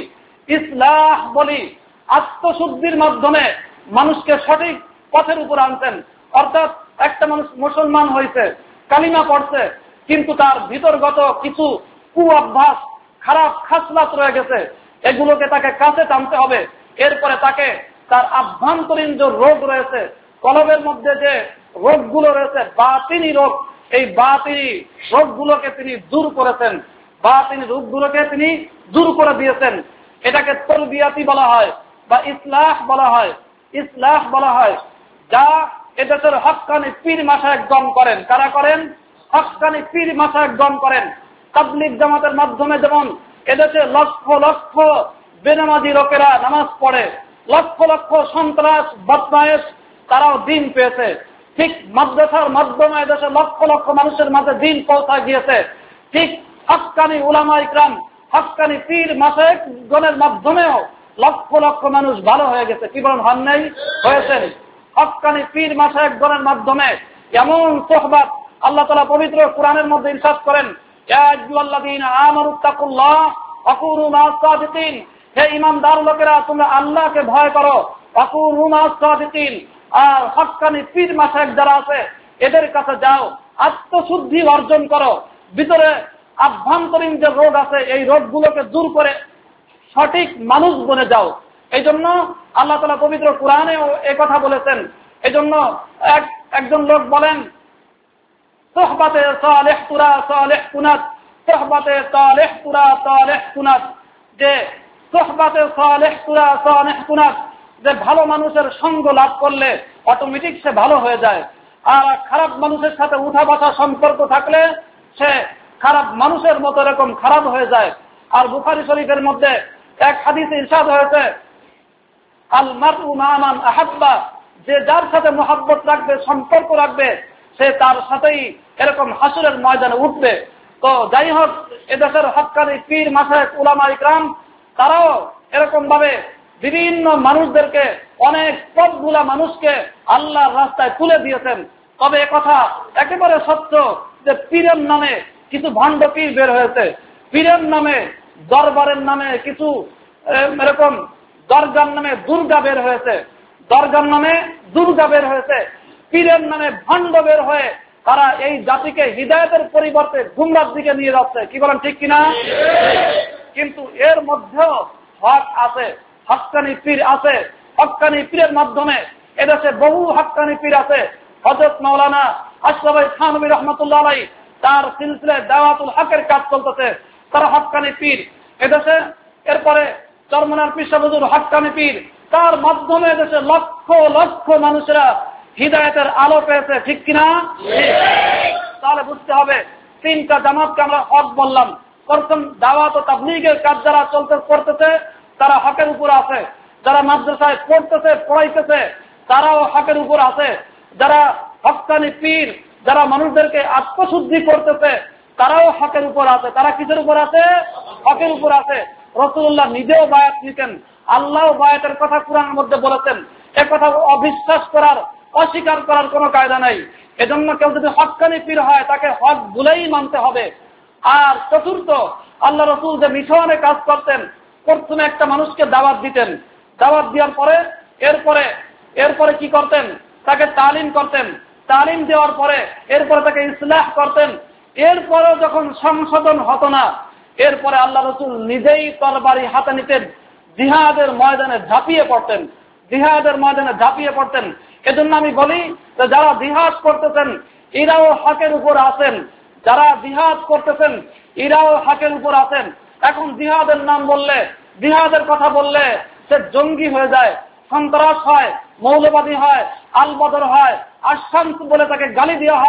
বলি। আত্মশুদ্ধির মাধ্যমে মানুষকে সঠিক পথের উপর আনছেন। অর্থাৎ একটা মানুষ মুসলমান হয়েছে, কালিমা পড়ছে, কিন্তু তার ভিতরগত কিছু কুঅভ্যাস, খারাপ খাসলাত রয়ে গেছে, এগুলোকে তাকে কাছে টানতে হবে। এরপরে তাকে তার আভ্যন্তরীণ যে রোগ রয়েছে, কলবের মধ্যে যে রোগগুলো রয়েছে, বাতিনি রোগ, এই বাতিনি রোগগুলোকে তিনি দূর করেছেন, বাতিনি রোগগুলোকে তিনি দূর করে দিয়েছেন। এটাকে তরবিয়াতি বলা হয় বা ইসলাহ বলা হয়। যা এদেশের হক্কানি পীর মাশায়েখগণ করেন। কারা করেন? হক্কানি পীর মাশায়েখগণ করেন। তাবলিগ জামাতের মাধ্যমে যেমন এদেশে লক্ষ লক্ষ বেনামাজি লোকেরা নামাজ পড়ে, লক্ষ লক্ষ সন্ত্রাস বদমায়েশ তারাও দ্বীন পেয়েছে, ঠিক মাদ্রাসার মাধ্যমে এদেশে লক্ষ লক্ষ মানুষের মাঝে দ্বীন পৌঁছা গিয়েছে। ঠিক হক্কানি উলামা ইকরাম, হক্কানি পীর মাশায়েখগণের মাধ্যমেও লক্ষ লক্ষ মানুষ ভালো হয়ে গেছে। কি বলেন? হন নাই? হয়েছেন। হক্কানি পীর মাশায়েখগণের মাধ্যমে এমন সোহবাত আল্লাহ তাআলা পবিত্র কোরআনের মধ্যে ইরশাদ করেন, ইয়া আইয়ুহাল্লাযীনা আমানুত্তাকুল্লাহ ওয়া কুনু মা'আস সাদিকিন। হে ঈমানদার লোকেরা, তোমরা আল্লাহকে ভয় করো, ওয়া কুনু মা'আস সাদিকিন। আর হক্কানি পীর মাশায়েখ যারা আছে এদের কাছে যাও, আত্মশুদ্ধি অর্জন করো, ভিতরে আভ্যন্তরীণ যে রোগ আছে এই রোগগুলোকে দূর করে সঠিক মানুষ বনে যাও। এই জন্য আল্লাহ তাআলা পবিত্র কোরআনেও এই কথা বলেছেন। এই জন্য একজন লোক বলেন, সোহবাতে সালেহ তুরা সালেহ কুনাত, সোহবাতে সালেহ তুরা সালেহ কুনাত, যে সোহবাতে সালেহ তুরা সালেহ কুনাত, যে ভালো মানুষের সঙ্গ লাভ করলে অটোমেটিক সে ভালো হয়ে যায়। আর খারাপ মানুষের সাথে উঠা বসা সম্পর্ক থাকলে সে খারাপ মানুষের মতো এরকম খারাপ হয়ে যায়। আর বুখারী শরীফের মধ্যে এক হাদিসে ইরশাদ হয়েছে, আল মারউ মা মান আহাব্বা, যে যার সাথে মহব্বত রাখবে, সম্পর্ক রাখবে, সে তার সাথেই এরকম হাসরের ময়দানে উঠবে। তো যাই হোক, এদেশের হক্কানি পীর মাশায়েখ উলামা ইকরাম তারাও এরকম ভাবে বিভিন্ন মানুষদেরকে, অনেক পথভুলা মানুষকে আল্লাহর রাস্তায় তুলে দিয়েছেন। তবে একথা একেবারে সত্য যে পীরের নামে কিছু ভণ্ড পীর বের হয়েছে, পীরের নামে, দরবারের নামে কিছু এরকম দরগার নামে দুর্গা বের হয়েছে, পীরের নামে ভণ্ড বের হয়ে তারা এই জাতিকে হিদায়াতের পরিবর্তে গুমরার দিকে নিয়ে যাচ্ছে। কি বলেন, ঠিক কিনা? কিন্তু এর মধ্যেও হক আছে, হক্কানি পীর আছে। হক্কানি পীরের মাধ্যমে এদেশে বহু হক্কানি পীর আছে। হযরত মাওলানা আশরাফ আলী থানভী রাহমাতুল্লাহ আলাইহি তার সিলসিলায় দাওয়াতুল হকের কাজ চলতেছে, তারা হক্কানি পীর এদেশে। এরপরে চরমনার পীর সাহেব হুজুর হক্কানি পীর, তার মাধ্যমে এদেশে লক্ষ লক্ষ মানুষেরা হিদায়াতের আলো পেয়েছে। ঠিক কিনা? তাহলে বুঝতে হবে তিনটা জামাতকে আমরা হক বললাম। প্রথম, দাওয়াত ও তাবলীগের কাজ যারা করতেছে তারা হকের উপর আছে। যারা মাদ্রাসায় পড়তেছে, পড়াইতেছে, তারাও হকের উপর আছে। যারা হক্কানি পীর, যারা মানুষদেরকে আত্মশুদ্ধি করতেছে, তারাও হকের উপর আছে। তারা কিসের উপর আছে? হকের উপর আছে। রাসূলুল্লাহ নিজেও বায়াত নিতেন, আল্লাহও বায়াতের কথা কোরআনের মধ্যে বলেছেন। একথা অবিশ্বাস করার, অস্বীকার করার কোনো কায়দা নাই। এজন্য কেউ যদি হক্কানি পীর হয় তাকে হক বলেই মানতে হবে। আর চতুর্থ, আল্লাহ রাসূল যে মিশনে কাজ করতেন, প্রথমে একটা মানুষকে দাওয়াত দিতেন, দাওয়াত দেওয়ার পরে এরপরে কি করতেন? তাকে তালিম করতেন, তালিম দেওয়ার পরে এরপরে তাকে ইসলাহ করতেন। এরপরে যখন সংশোধন হতো না, এরপরে আল্লাহ রাসূল নিজেই তরবারি হাতে নিতেন, জিহাদের ময়দানে ঝাঁপিয়ে পড়তেন। এজন্য আমি বলি যে যারা জিহাদ করতেছেন এরাও হকের উপর আছেন, যারা জিহাদ করতেছেন এরাও হকের উপর আছেন। এখন জিহাদের নাম বললে, জিহাদের কথা বললে সে জঙ্গি হয়ে যায়, সন্ত্রাস হয়, মৌলবাদী হয়, আল বদর হয়, আশামস বলে তাকে গালি দেওয়া হয়।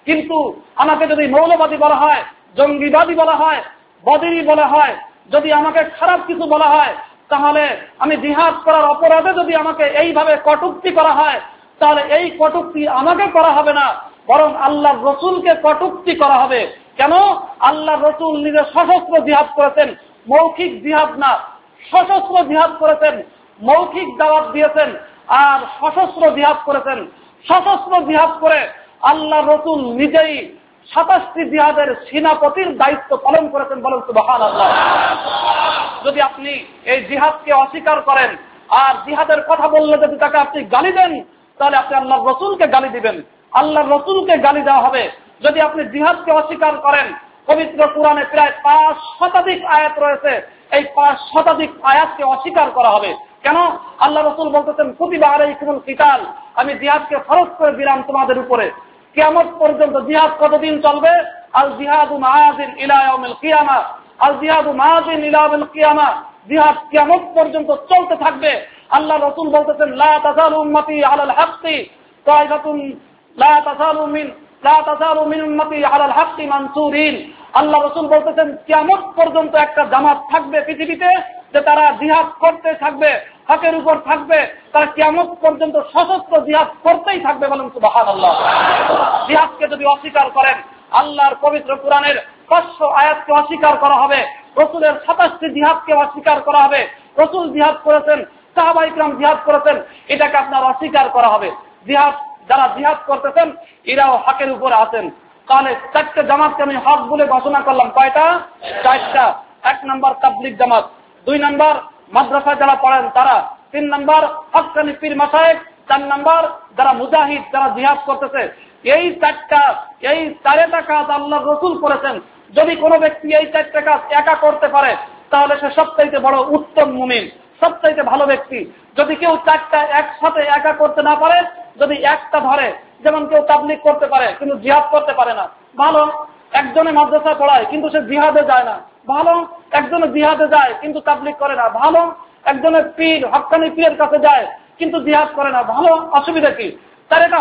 কিন্তু আমাকে যদি মৌলবাদী বলা হয়, জঙ্গিবাদী বলা হয়, বদিরি বলা হয়, যদি আমাকে খারাপ কিছু বলা হয়, তাহলে আমি জিহাদ করার অপরাধে যদি আমাকে এইভাবে কটূক্তি করা হয়, তাহলে এই কটূক্তি আমাকে করা হবে না, বরং আল্লাহর রসুলকে কটূক্তি করা হবে। কেন? আল্লাহর রসুল নিজে সশস্ত্র জিহাদ করেছেন, মৌখিক জিহাদ না, সশস্ত্র জিহাদ করেছেন, মৌখিক দাওয়াত দিয়েছেন আর সশস্ত্র জিহাদ করেছেন। সশস্ত্র জিহাদ করে আল্লাহ রসুল নিজেই 27টি জিহাদের সেনাপতির দায়িত্ব পালন করেছেন। বলেন সুবহানাল্লাহ। যদি আপনি এই জিহাদকে অস্বীকার করেন আর জিহাদের কথা বললে যদি তাকে আপনি গালি দেন, তাহলে আপনি আল্লাহর রসুলকে গালি দিবেন, আল্লাহর রসুলকে গালি দেওয়া হবে। যদি আপনি জিহাদকে অস্বীকার করেন, পবিত্র কোরআনে প্রায় 5 শতাধিক আয়াত রয়েছে, এই 5 শতাধিক আয়াতকে অস্বীকার করা হবে। কেন? আল্লাহ রসুল বলতেছেন কুতিবা আলাইকুমুল কিতাল, আমি জিহাদকে ফরজ করে দিলাম তোমাদের উপরে। কিয়ামত পর্যন্ত জিহাদ কতদিন চলবে? আল জিহাদু মাআযিন ইলা ইয়াউমিল কিয়ামা, আল জিহাদু মাআযিন ইলা ইয়াউমিল কিয়ামা, জিহাদ কিয়ামত পর্যন্ত চলতে থাকবে। আল্লাহ রসুল বলতেছেন লা তাযালু উম্মতি আলাল হাক্কি তাইফাতুন লা তাযালু মিন উম্মতি আলাল হাক্কি মানসুরিন। আল্লাহ রসুল বলতেছেন কিয়ামত পর্যন্ত একটা জামাত থাকবে পৃথিবীতে, যে তারা জিহাদ করতে থাকবে, হকের উপর থাকবে, তারা কিয়ামত পর্যন্ত সশস্ত্র জিহাদ করতেই থাকবে। বলেন সুবহানাল্লাহ। জিহাদকে যদি অস্বীকার করেন, আল্লাহর পবিত্র কোরআনের 500 আয়াতকে অস্বীকার করা হবে, রসুলের 27টি জিহাদকে অস্বীকার করা হবে। রসুল জিহাদ করেছেন, সাহাবায়ে কিরাম জিহাদ করেছেন, এটাকে আপনার অস্বীকার করা হবে। জিহাদ যারা জিহাদ করতেছেন এরাও হকের উপর আছেন। তাহলে 4টে জামাতকে আমি হক বলে ঘোষণা করলাম। কয়টা? 4টা। 1 নম্বর তাবলীগ জামাত, 2 নম্বর মাদ্রাসা যারা পড়েন তারা, 3 নম্বর হক্কানি পীর মাশায়েখ, 4 নম্বর যারা মুজাহিদ, যারা জিহাদ করতেছে। এই 4টা কাজ আল্লাহর রাসূল করেছেন। যদি কোনো ব্যক্তি এই 4টা কাজ একা করতে পারে, তাহলে সে সবচাইতে বড় উত্তম মুমিন, সবচাইতে ভালো ব্যক্তি। যদি কেউ 4টা একসাথে একা করতে না পারে, যদি একটা ধরে, যেমন কেউ তাবলীগ করতে পারে কিন্তু জিহাদ করতে পারে না, ভালো। একজনে মাদ্রাসা পড়ায় কিন্তু সে জিহাদে যায় না, ভালো। একজনে জিহাদে যায় কিন্তু তাবলীগ করে না, ভালো। একজনের পীর, হক্কানি পীরের কাছে যায় কিন্তু জিহাদ করে না, ভালো। অসুবিধা কি? 4টা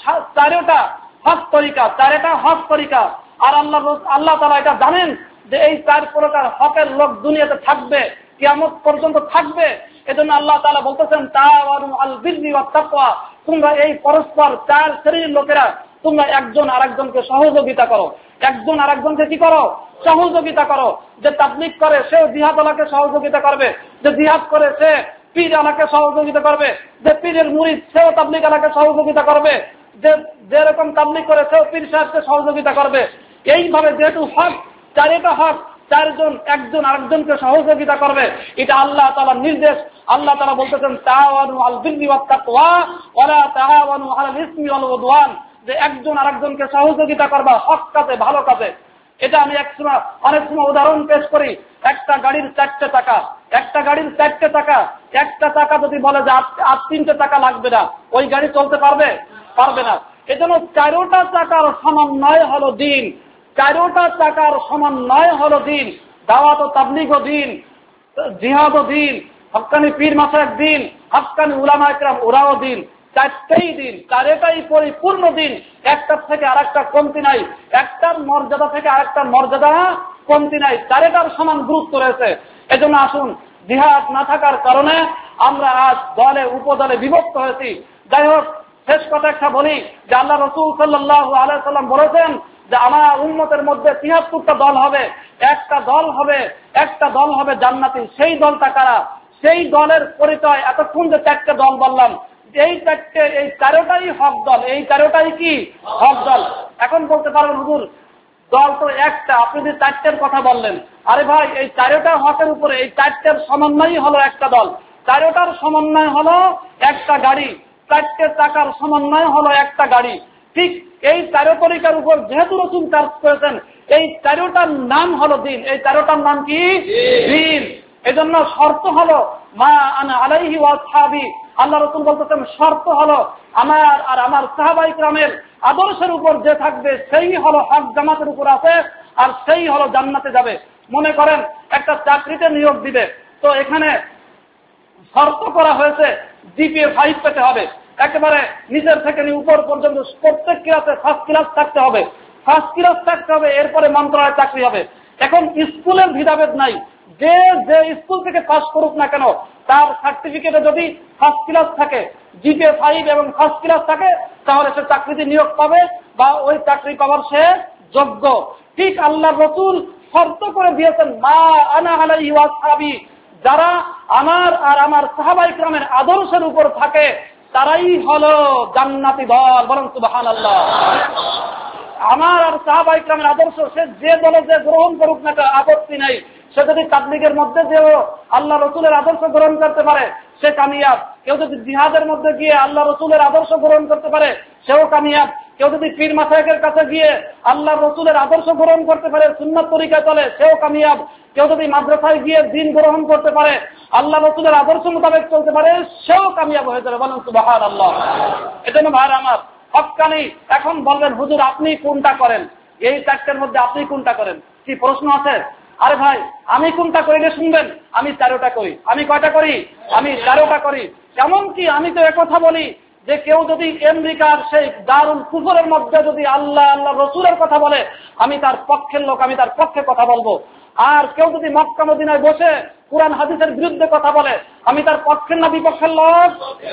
হক তরিকা, 4টা হক তরিকা। আর আল্লাহ তাআলা এটা জানেন যে এই 4 প্রকার হকের লোক দুনিয়াতে থাকবে, কিয়ামত পর্যন্ত থাকবে। এজন্য আল্লাহ তাআলা বলতেছেন তাওয়ানু আল বিররি ওয়াত তাকওয়া, তোমরা এই পরস্পর 4 শ্রেণীর লোকেরা তোমরা একজন আরেকজনকে সহযোগিতা করো। একজন আরেকজনকে কি করো? সহযোগিতা করো। যে তাবলীগ করে সে জিহাদ ওয়ালাকে সহযোগিতা করবে, যে জিহাদ করে সে পীর ওয়ালাকে সহযোগিতা করবে, যে পীরের মুরিদ সেও তাবলীগ ওয়ালাকে সহযোগিতা করবে, যে যেরকম তাবলীগ করে সেও পীর সাহেবকে সহযোগিতা করবে। এইভাবে যেহেতু হক, 4টা হক, 4 জন একজন আরেকজনকে সহযোগিতা করবে, এটা আল্লাহ তাআলার নির্দেশ। আল্লাহ তাআলা বলতেছেন তাওয়ানু আল বিররি ওয়াত তাকওয়া ওয়া লা তাআওয়ানু আলাল ইসমি ওয়াল উদওয়ান, যে একজন আরেকজনকে সহযোগিতা করবা হক কাজে, ভালো কাজে। এটা আমি অনেক সময় উদাহরণ পেশ করি। একটা গাড়ির 4টে চাকা, একটা গাড়ির 4টে চাকা, একটা চাকা যদি বলে যে আর 3টে চাকা লাগবে না, ওই গাড়ি চলতে পারবে? পারবে না। এজন্য 4টা চাকার সমন্বয় হলো দ্বীন, 4টা চাকার সমন্বয় হলো দ্বীন। দাওয়াত ও তাবলীগ ও দ্বীন, জিহাদ ও দ্বীন, হক্কানি পীর মাশায়েখ দ্বীন, হক্কানি উলামায়ে কেরাম ওরাও দ্বীন। 4টাই দিন, 4টাই পরিপূর্ণ দিন। একটার থেকে আরেকটা কমতি নাই, একটার মর্যাদা থেকে আরেকটার মর্যাদা কমতি নাই, 4টার সমান গুরুত্ব রয়েছে। এজন্য আসুন, জিহাদ না থাকার কারণে আমরা আজ দলে উপদলে বিভক্ত হয়েছি। যাই হোক, শেষ কথা একটা বলি যে আল্লাহ রাসূল সাল্লাল্লাহু আলাইহি ওয়াসাল্লাম বলেছেন যে আমার উম্মতের মধ্যে 73টা দল হবে, একটা দল হবে জান্নাতি। সেই দলটা কারা? সেই দলের পরিচয় এতক্ষণ যে 4টে দল বললাম, এই 4টাই হক দল। এই 4টাই কি? হক দল। এখন বলতে পারবেন হুজুর দল তো একটা, আপনি যে 4টের কথা বললেন। আরে ভাই, এই 4টা হকের উপরে এই 4টের সমন্বয়ই হলো একটা দল। 4টার সমন্বয় হলো একটা গাড়ি, 4টে চাকার সমন্বয় হলো একটা গাড়ি। ঠিক এই 4 তরিকার উপর যেহেতু রাসূল কাজ করেছেন, এই 4টার নাম হলো দ্বীন। এই 4টার নাম কি? দ্বীন। এজন্য শর্ত হলো মা আনা আলাইহি ওয়া আসহাবি। আল্লাহ রাসূল বলতেছেন শর্ত হলো আমার আর আমার সাহাবায়ে কিরামের আদর্শের উপর যে থাকবে সেই হলো হক জামাতের উপর আছে, আর সেই হলো জান্নাতে যাবে। মনে করেন একটা চাকরিতে নিয়োগ দিবে, তো এখানে শর্ত করা হয়েছে জিপিএ 5 পেতে হবে। একেবারে নিচের থেকে নিয়ে উপর পর্যন্ত প্রত্যেক ক্লাসে ফার্স্ট ক্লাস থাকতে হবে, এরপরে মন্ত্রণালয়ে চাকরি হবে। এখন স্কুলের ভেদাভেদ নাই, যে যে স্কুল থেকে পাস করুক না কেন তার সার্টিফিকেটে যদি ফার্স্ট ক্লাস থাকে, জিপিএ 5 এবং ফার্স্ট ক্লাস থাকে, তাহলে সে চাকরিতে নিয়োগ পাবে বা ওই চাকরি পাওয়ার সে যোগ্য। ঠিক আল্লাহর রাসূল শর্ত করে দিয়েছেন, মা আনা আলাইহি ওয়া আসহাবি, যারা আমার আর আমার সাহাবায়ে কিরামের আদর্শের উপর থাকে তারাই হলো জান্নাতি দল। বলেন সুবহানাল্লাহ। আমার আর সাহাবায়ে কিরামের আদর্শ সে যে দলে যে গ্রহণ করুক না কেন আপত্তি নাই। সে যদি তাবলীগের মধ্যে যে আল্লাহ রসুলের আদর্শ গ্রহণ করতে পারে সে কামিয়াব। কেউ যদি জিহাদের মধ্যে গিয়ে আল্লাহ রসুলের আদর্শ গ্রহণ করতে পারে সেও কামিয়াব। কেউ যদি পীর মাশায়েখের কাছে গিয়ে আল্লাহ রসুলের আদর্শ গ্রহণ করতে পারে, সুন্নাত তরিকায় চলে, সেও কামিয়াব। কেউ যদি মাদ্রাসায় গিয়ে দ্বীন গ্রহণ করতে পারে, আল্লাহ রসুলের আদর্শ মোতাবেক চলতে পারে, সেও কামিয়াব হয়ে যাবে। বলেন সুবহানাল্লাহ। এজন্য ভাইরা আমার, হক্কানি এখন বলবেন হুজুর আপনি কোনটা করেন, এই চারটের মধ্যে আপনি কোনটা করেন? কি প্রশ্ন আছে? আরে ভাই, আমি কোনটা করিলে শুনবেন, আমি 4টা করি। আমি কয়টা করি? আমি 4টা করি। এমনকি আমি তো একথা বলি যে কেউ যদি আমেরিকার সেই দারুল কুফরের মধ্যে যদি আল্লাহ আল্লাহ রসুলের কথা বলে, আমি তার পক্ষের লোক, আমি তার পক্ষে কথা বলবো। আর কেউ যদি মক্কা মদিনায় বসে কুরআন হাদিসের বিরুদ্ধে কথা বলে, আমি তার পক্ষের না বিপক্ষের লোক?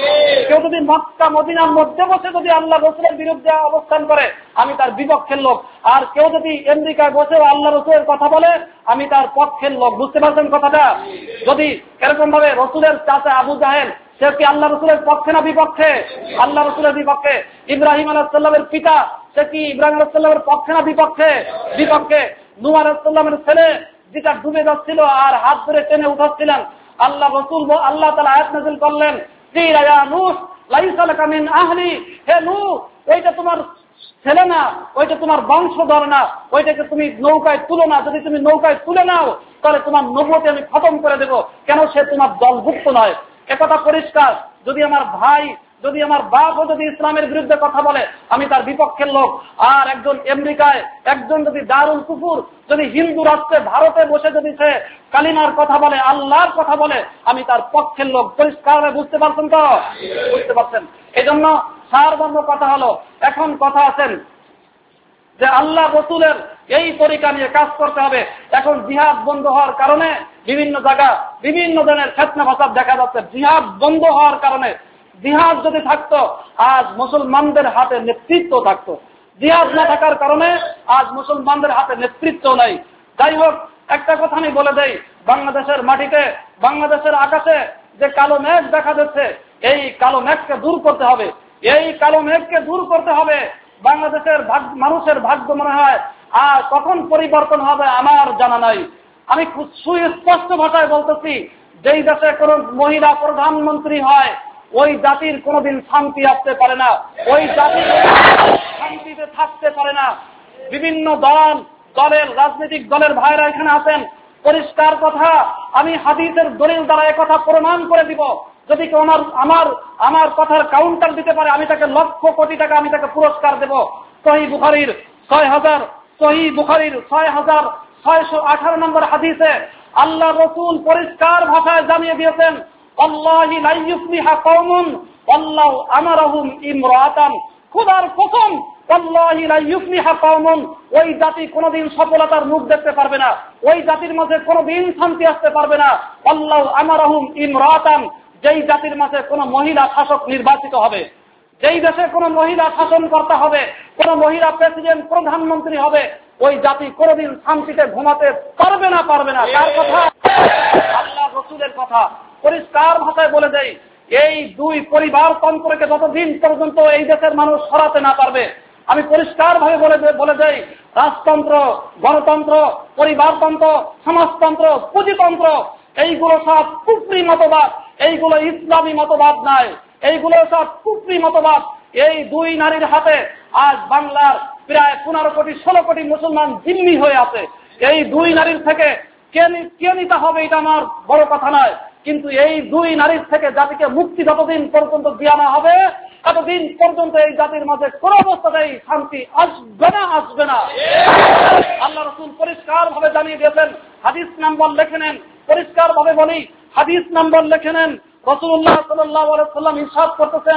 কেউ যদি মক্কা মদিনার মধ্যে বসে যদি আল্লাহ রসুলের বিরুদ্ধে অবস্থান করে, আমি তার বিপক্ষের লোক। আর কেউ যদি আমেরিকায় বসে আল্লাহ রসুলের কথা বলে, আমি তার পক্ষের লোক। বুঝতে পারছেন কথাটা? যদি এরকম ভাবে রসুলের চাচা আবু জাহেল, সে কি আল্লাহ রসুলের পক্ষে না বিপক্ষে? আল্লাহ রসুলের বিপক্ষে। ইব্রাহিম আলাইহিস সালামের পিতা, সে কি ইব্রাহিম আলাইহিস সালামের পক্ষে না বিপক্ষে? বিপক্ষে। নূহ আলাইহিস সালামের ছেলে যেটা ডুবে যাচ্ছিল আর হাত ধরে টেনে উঠাচ্ছিলেন, আল্লাহ রসুল আল্লাহ তাআলা আয়াত নাযিল করলেন, কিলা ইয়া নূহ লাইসা লাকা মিন আহলি, হে নূহ ওইটা তোমার ছেলে না, ওইটা তোমার বংশধর না, ওইটাকে তুমি নৌকায় তুলো না। যদি তুমি নৌকায় তুলে নাও তাহলে তোমার নবুয়ত আমি খতম করে দেব, কেন সে তোমার দলভুক্ত নয়। একথা পরিষ্কার। যদি আমার ভাই, যদি আমার বাপও যদি ইসলামের বিরুদ্ধে কথা বলে, আমি তার বিপক্ষের লোক। আর একজন আমেরিকায়, একজন যদি দারুল কুফর, যদি হিন্দু রাষ্ট্রে ভারতে বসে যদি সে কালিমার কথা বলে, আল্লাহর কথা বলে, আমি তার পক্ষের লোক। পরিষ্কার বুঝতে পারছেন তো? বুঝতে পারছেন। এই জন্য সারমর্ম কথা হলো, এখন কথা আছেন যে আল্লাহ রসুলের এই তরিকা নিয়ে কাজ করতে হবে। এখন জিহাদ বন্ধ হওয়ার কারণে বিভিন্ন জায়গা বিভিন্ন ধরনের ফিতনা ফাসাদ দেখা যাচ্ছে। জিহাদ বন্ধ হওয়ার কারণে, জিহাদ যদি থাকতো আজ মুসলমানদের হাতে নেতৃত্ব থাকতো। জিহাদ না থাকার কারণে আজ মুসলমানদের হাতে নেতৃত্ব নাই। যাই হোক, একটা কথা আমি বলে দেই, বাংলাদেশের মাটিতে, বাংলাদেশের আকাশে যে কালো মেঘ দেখা যাচ্ছে, এই কালো মেঘকে দূর করতে হবে। এই কালো মেঘকে দূর করতে হবে। বাংলাদেশের মানুষের ভাগ্য মনে হয় আর কখন পরিবর্তন হবে আমার জানা নাই। আমি সুস্পষ্ট ভাষায় বলতেছি, যেই দেশে কোন মহিলা প্রধানমন্ত্রী হয় ওই জাতির কোনোদিন শান্তি আসতে পারে না, ওই জাতি শান্তিতে থাকতে পারে না। বিভিন্ন দলের রাজনৈতিক দলের ভাইরা এখানে আছেন, পরিষ্কার কথা, আমি হাদিসের দলিল দ্বারা একথা প্রমাণ করে দিব। যদি কেউ আমার কথার কাউন্টার দিতে পারে, আমি তাকে লক্ষ কোটি টাকা আমি তাকে পুরস্কার দেব। সহিহ বুখারীর 6618 নম্বর হাদিসে আল্লাহ রাসূল পরিষ্কার ভাষায় জানিয়ে দিয়েছেন, আল্লাহি লা ইউফলিহা কওমুন আল্লাহু আমারাহুম ইমরাতান, খোদার কসম, আল্লাহি লা ইউফলিহা কওমুন, ওই জাতি কোনোদিন সফলতার মুখ দেখতে পারবে না, ওই জাতির মাঝে কোনোদিন শান্তি আসতে পারবে না। আল্লাহু আমারাহুম ইমরাতান, যেই জাতির মাঝে কোন মহিলা শাসক নির্বাচিত হবে, যেই দেশে কোন মহিলা শাসনকর্তা হবে, কোন মহিলা প্রেসিডেন্ট প্রধানমন্ত্রী হবে, ওই জাতি কোনোদিন শান্তিতে ঘুমাতে পারবে না। কার কথা? আল্লাহ রসুলের কথা। পরিষ্কার ভাষায় বলে দেই, এই দুই পরিবারতন্ত্রকে যতদিন পর্যন্ত এই দেশের মানুষ সরাতে না পারবে, আমি পরিষ্কার ভাবে বলে দেই, রাজতন্ত্র, গণতন্ত্র, পরিবারতন্ত্র, সমাজতন্ত্র, পুঁজিতন্ত্র, এইগুলো সব কুফরি মতবাদ, এইগুলো ইসলামী মতবাদ নয়, এইগুলো সব কুফরি মতবাদ। এই দুই নারীর হাতে আজ বাংলার প্রায় 15 কোটি 16 কোটি মুসলমান জিম্মি হয়ে আছে। এই দুই নারীর থেকে কে নিতে হবে এটা আমার বড় কথা নয়, কিন্তু এই দুই নারীর থেকে জাতিকে মুক্তি যতদিন পর্যন্ত দেওয়া না হবে, ততদিন পর্যন্ত এই জাতির মাঝে কোন অবস্থাতেই শান্তি আসবে না। আল্লাহ রাসূল পরিষ্কার ভাবে জানিয়ে দিয়েছেন, হাদিস নাম্বার লিখে নেন, পরিষ্কার ভাবে বলি, হাদিস নাম্বার লিখে নেন। রাসূলুল্লাহ সাল্লাল্লাহু আলাইহি ওয়াসাল্লাম ইরশাদ করতেছেন,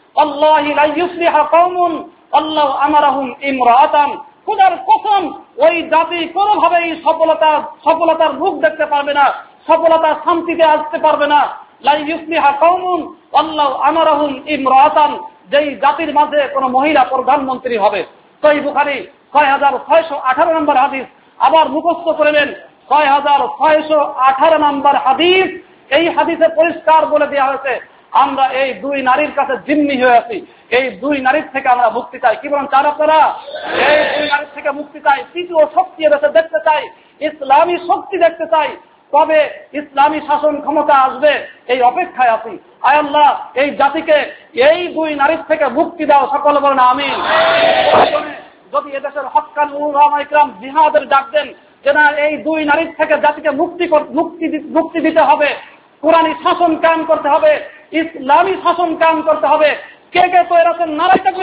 আল্লাহি লা ইউসলিহা কওমুন আল্লাহু আমারাহুম ইমরাআতান, খোদার কসম ওই জাতি কোনোভাবেই সফলতার মুখ দেখতে পারবে না, সফলতা শান্তিতে আসতে পারবে না। লা ইউসলিহা কওমুন আল্লাহু আমারাহুম ইমরাআতান, যেই জাতির মাঝে কোন মহিলা প্রধানমন্ত্রী হবে। সহিহ বুখারী 6618 নম্বর হাদিস। আবার মুখস্থ করে নেন 6618 নম্বর হাদিস। এই হাদিসে পরিষ্কার বলে দেওয়া হয়েছে আমরা এই দুই নারীর কাছে জিম্মি হয়ে আছি, এই দুই নারীর থেকে আমরা মুক্তি চাই। কি বলেন চান আপনারা? এই দুই নারীর থেকে মুক্তি চাই, তৃতীয় শক্তি এদেশে দেখতে চাই, ইসলামী শক্তি দেখতে চাই। কবে ইসলামী শাসন ক্ষমতা আসবে এই অপেক্ষায় আছি। আয় আল্লাহ, এই জাতিকে এই দুই নারীর থেকে মুক্তি দাও, সকলে বলেন আমিন। যদি এদেশের হক্কানি উলামা ইকরাম জিহাদের ডাক দেন যে না, এই দুই নারীর থেকে জাতিকে মুক্তি দিতে হবে, কোরআনী শাসন কায়েম করতে হবে, ইসলামী শাসন কায়েম করতে হবে, কে কে তো এরকম নারাই থাকবে?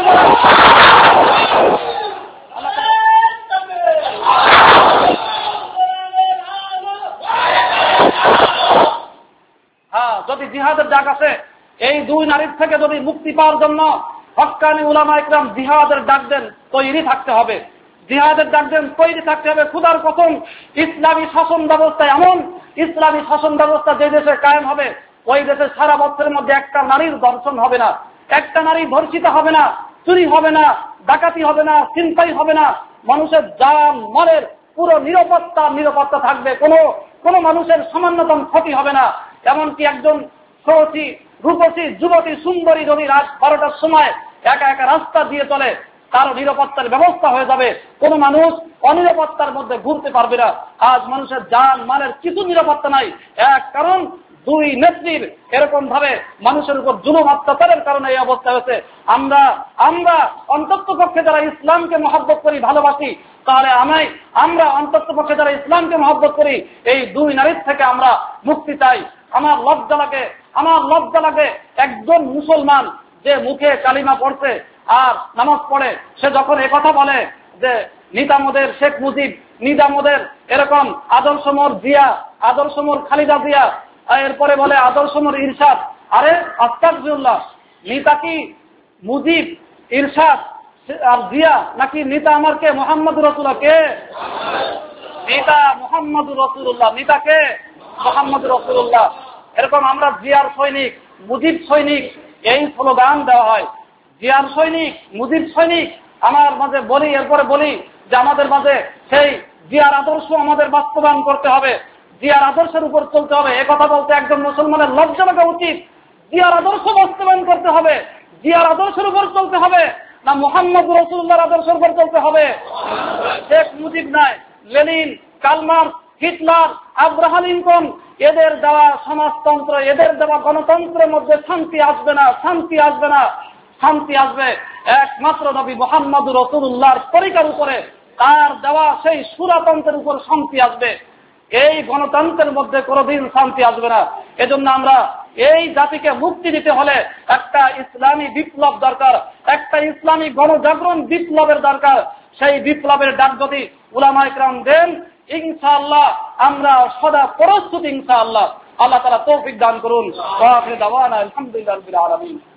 হ্যাঁ, যদি জিহাদের ডাক আছে, এই দুই নারীর থেকে যদি মুক্তি পাওয়ার জন্য হক্কানি উলামা ইকরাম জিহাদের ডাক দেন, তৈরি থাকতে হবে। জিহাদের ডাক দেন, তৈরি থাকতে হবে। খোদার কসম, ইসলামী শাসন ব্যবস্থা এমন ইসলামী শাসন ব্যবস্থা যে দেশে কায়েম হবে, ওই দেশে সারা বছরের মধ্যে একটা নারীর ধর্ষণ হবে না, একটা নারী ধর্ষিত হবে না, চুরি হবে না, ডাকাতি হবে না, ছিনতাই হবে না, মানুষের জান মালের পুরো নিরাপত্তা থাকবে, কোনো মানুষের সামান্যতম ক্ষতি হবে না। এমনকি একজন রূপসী যুবতী সুন্দরী যদি রাত 12টার সময় একা একা রাস্তা দিয়ে চলে, তার নিরাপত্তার ব্যবস্থা হয়ে যাবে, কোন মানুষ অনিরাপত্তার মধ্যে ঘুরতে পারবে না। আজ মানুষের জান মালের কিছু নিরাপত্তা নাই, এক কারণ দুই নেত্রীর এরকম ভাবে মানুষের উপর জুলুম অত্যাচারের কারণে এই অবস্থা হয়েছে। আমরা অন্ততপক্ষে যারা ইসলামকে মহব্বত করি, ভালোবাসি, তাহলে আমরা অন্ততপক্ষে যারা ইসলামকে মহব্বত করি, এই দুই নারীর থেকে আমরা মুক্তি চাই। আমার লজ্জা লাগে একজন মুসলমান যে মুখে কালিমা পড়ছে আর নামাজ পড়ে, সে যখন একথা বলে যে নিজামদের শেখ মুজিব, নিজামদের এরকম আদর্শমোর জিয়া, আদর্শমোর খালিদা জিয়া, এরপরে বলে আদর্শমোর ইরশাদ। আরে আস্তাগফিরুল্লাহ, নেতা কি মুজিব, ইরশাদ আর জিয়া, নাকি নেতা আমার কে? মুহাম্মদুর রাসূলুল্লাহ। কে নেতা? মুহাম্মদুর রাসূলুল্লাহ। নেতা কে? মুহাম্মদুর রাসূলুল্লাহ। এরকম আমরা জিয়ার সৈনিক, মুজিব সৈনিক, এই স্লোগান দেওয়া হয়। জিয়ার সৈনিক, মুজিব সৈনিক আমার মাঝে বলি, এরপরে বলি যে আমাদের মাঝে সেই জিয়ার আদর্শ আমাদের বাস্তবায়ন করতে হবে, জিয়ার আদর্শের উপর চলতে হবে। একথা বলতে একজন মুসলমানের লজ্জা লাগা উচিত। জিয়ার আদর্শ বাস্তবায়ন করতে হবে, জিয়ার আদর্শের উপর চলতে হবে, না মুহাম্মদ রাসূলুল্লাহর আদর্শের উপর চলতে হবে? শেখ মুজিব নাই, Lenin, Karl Marx, Hitler, Abraham Lincoln, এদের দেওয়া সমাজতন্ত্র, এদের দেওয়া গণতন্ত্রের মধ্যে শান্তি আসবে না। শান্তি আসবে একমাত্র নবী মুহাম্মদ রাসূলুল্লাহর তরিকার উপরে, তার দেওয়া সেই সুরাতন্ত্রের উপর শান্তি আসবে। এই গণতন্ত্রের মধ্যে কোনোদিন শান্তি আসবে না। এজন্য আমরা এই জাতিকে মুক্তি দিতে হলে একটা ইসলামী বিপ্লব দরকার, একটা ইসলামী গণজাগরণ বিপ্লবের দরকার। সেই বিপ্লবের ডাক যদি উলামায়ে কেরাম দেন, ইনশাআল্লাহ আমরা সদা প্রস্তুত। ইনশাআল্লাহ আল্লাহ তাআলা তৌফিক দান করুন। ওয়া আখিরু দাওয়ানা আলহামদুলিল্লাহি রাব্বিল আলামিন।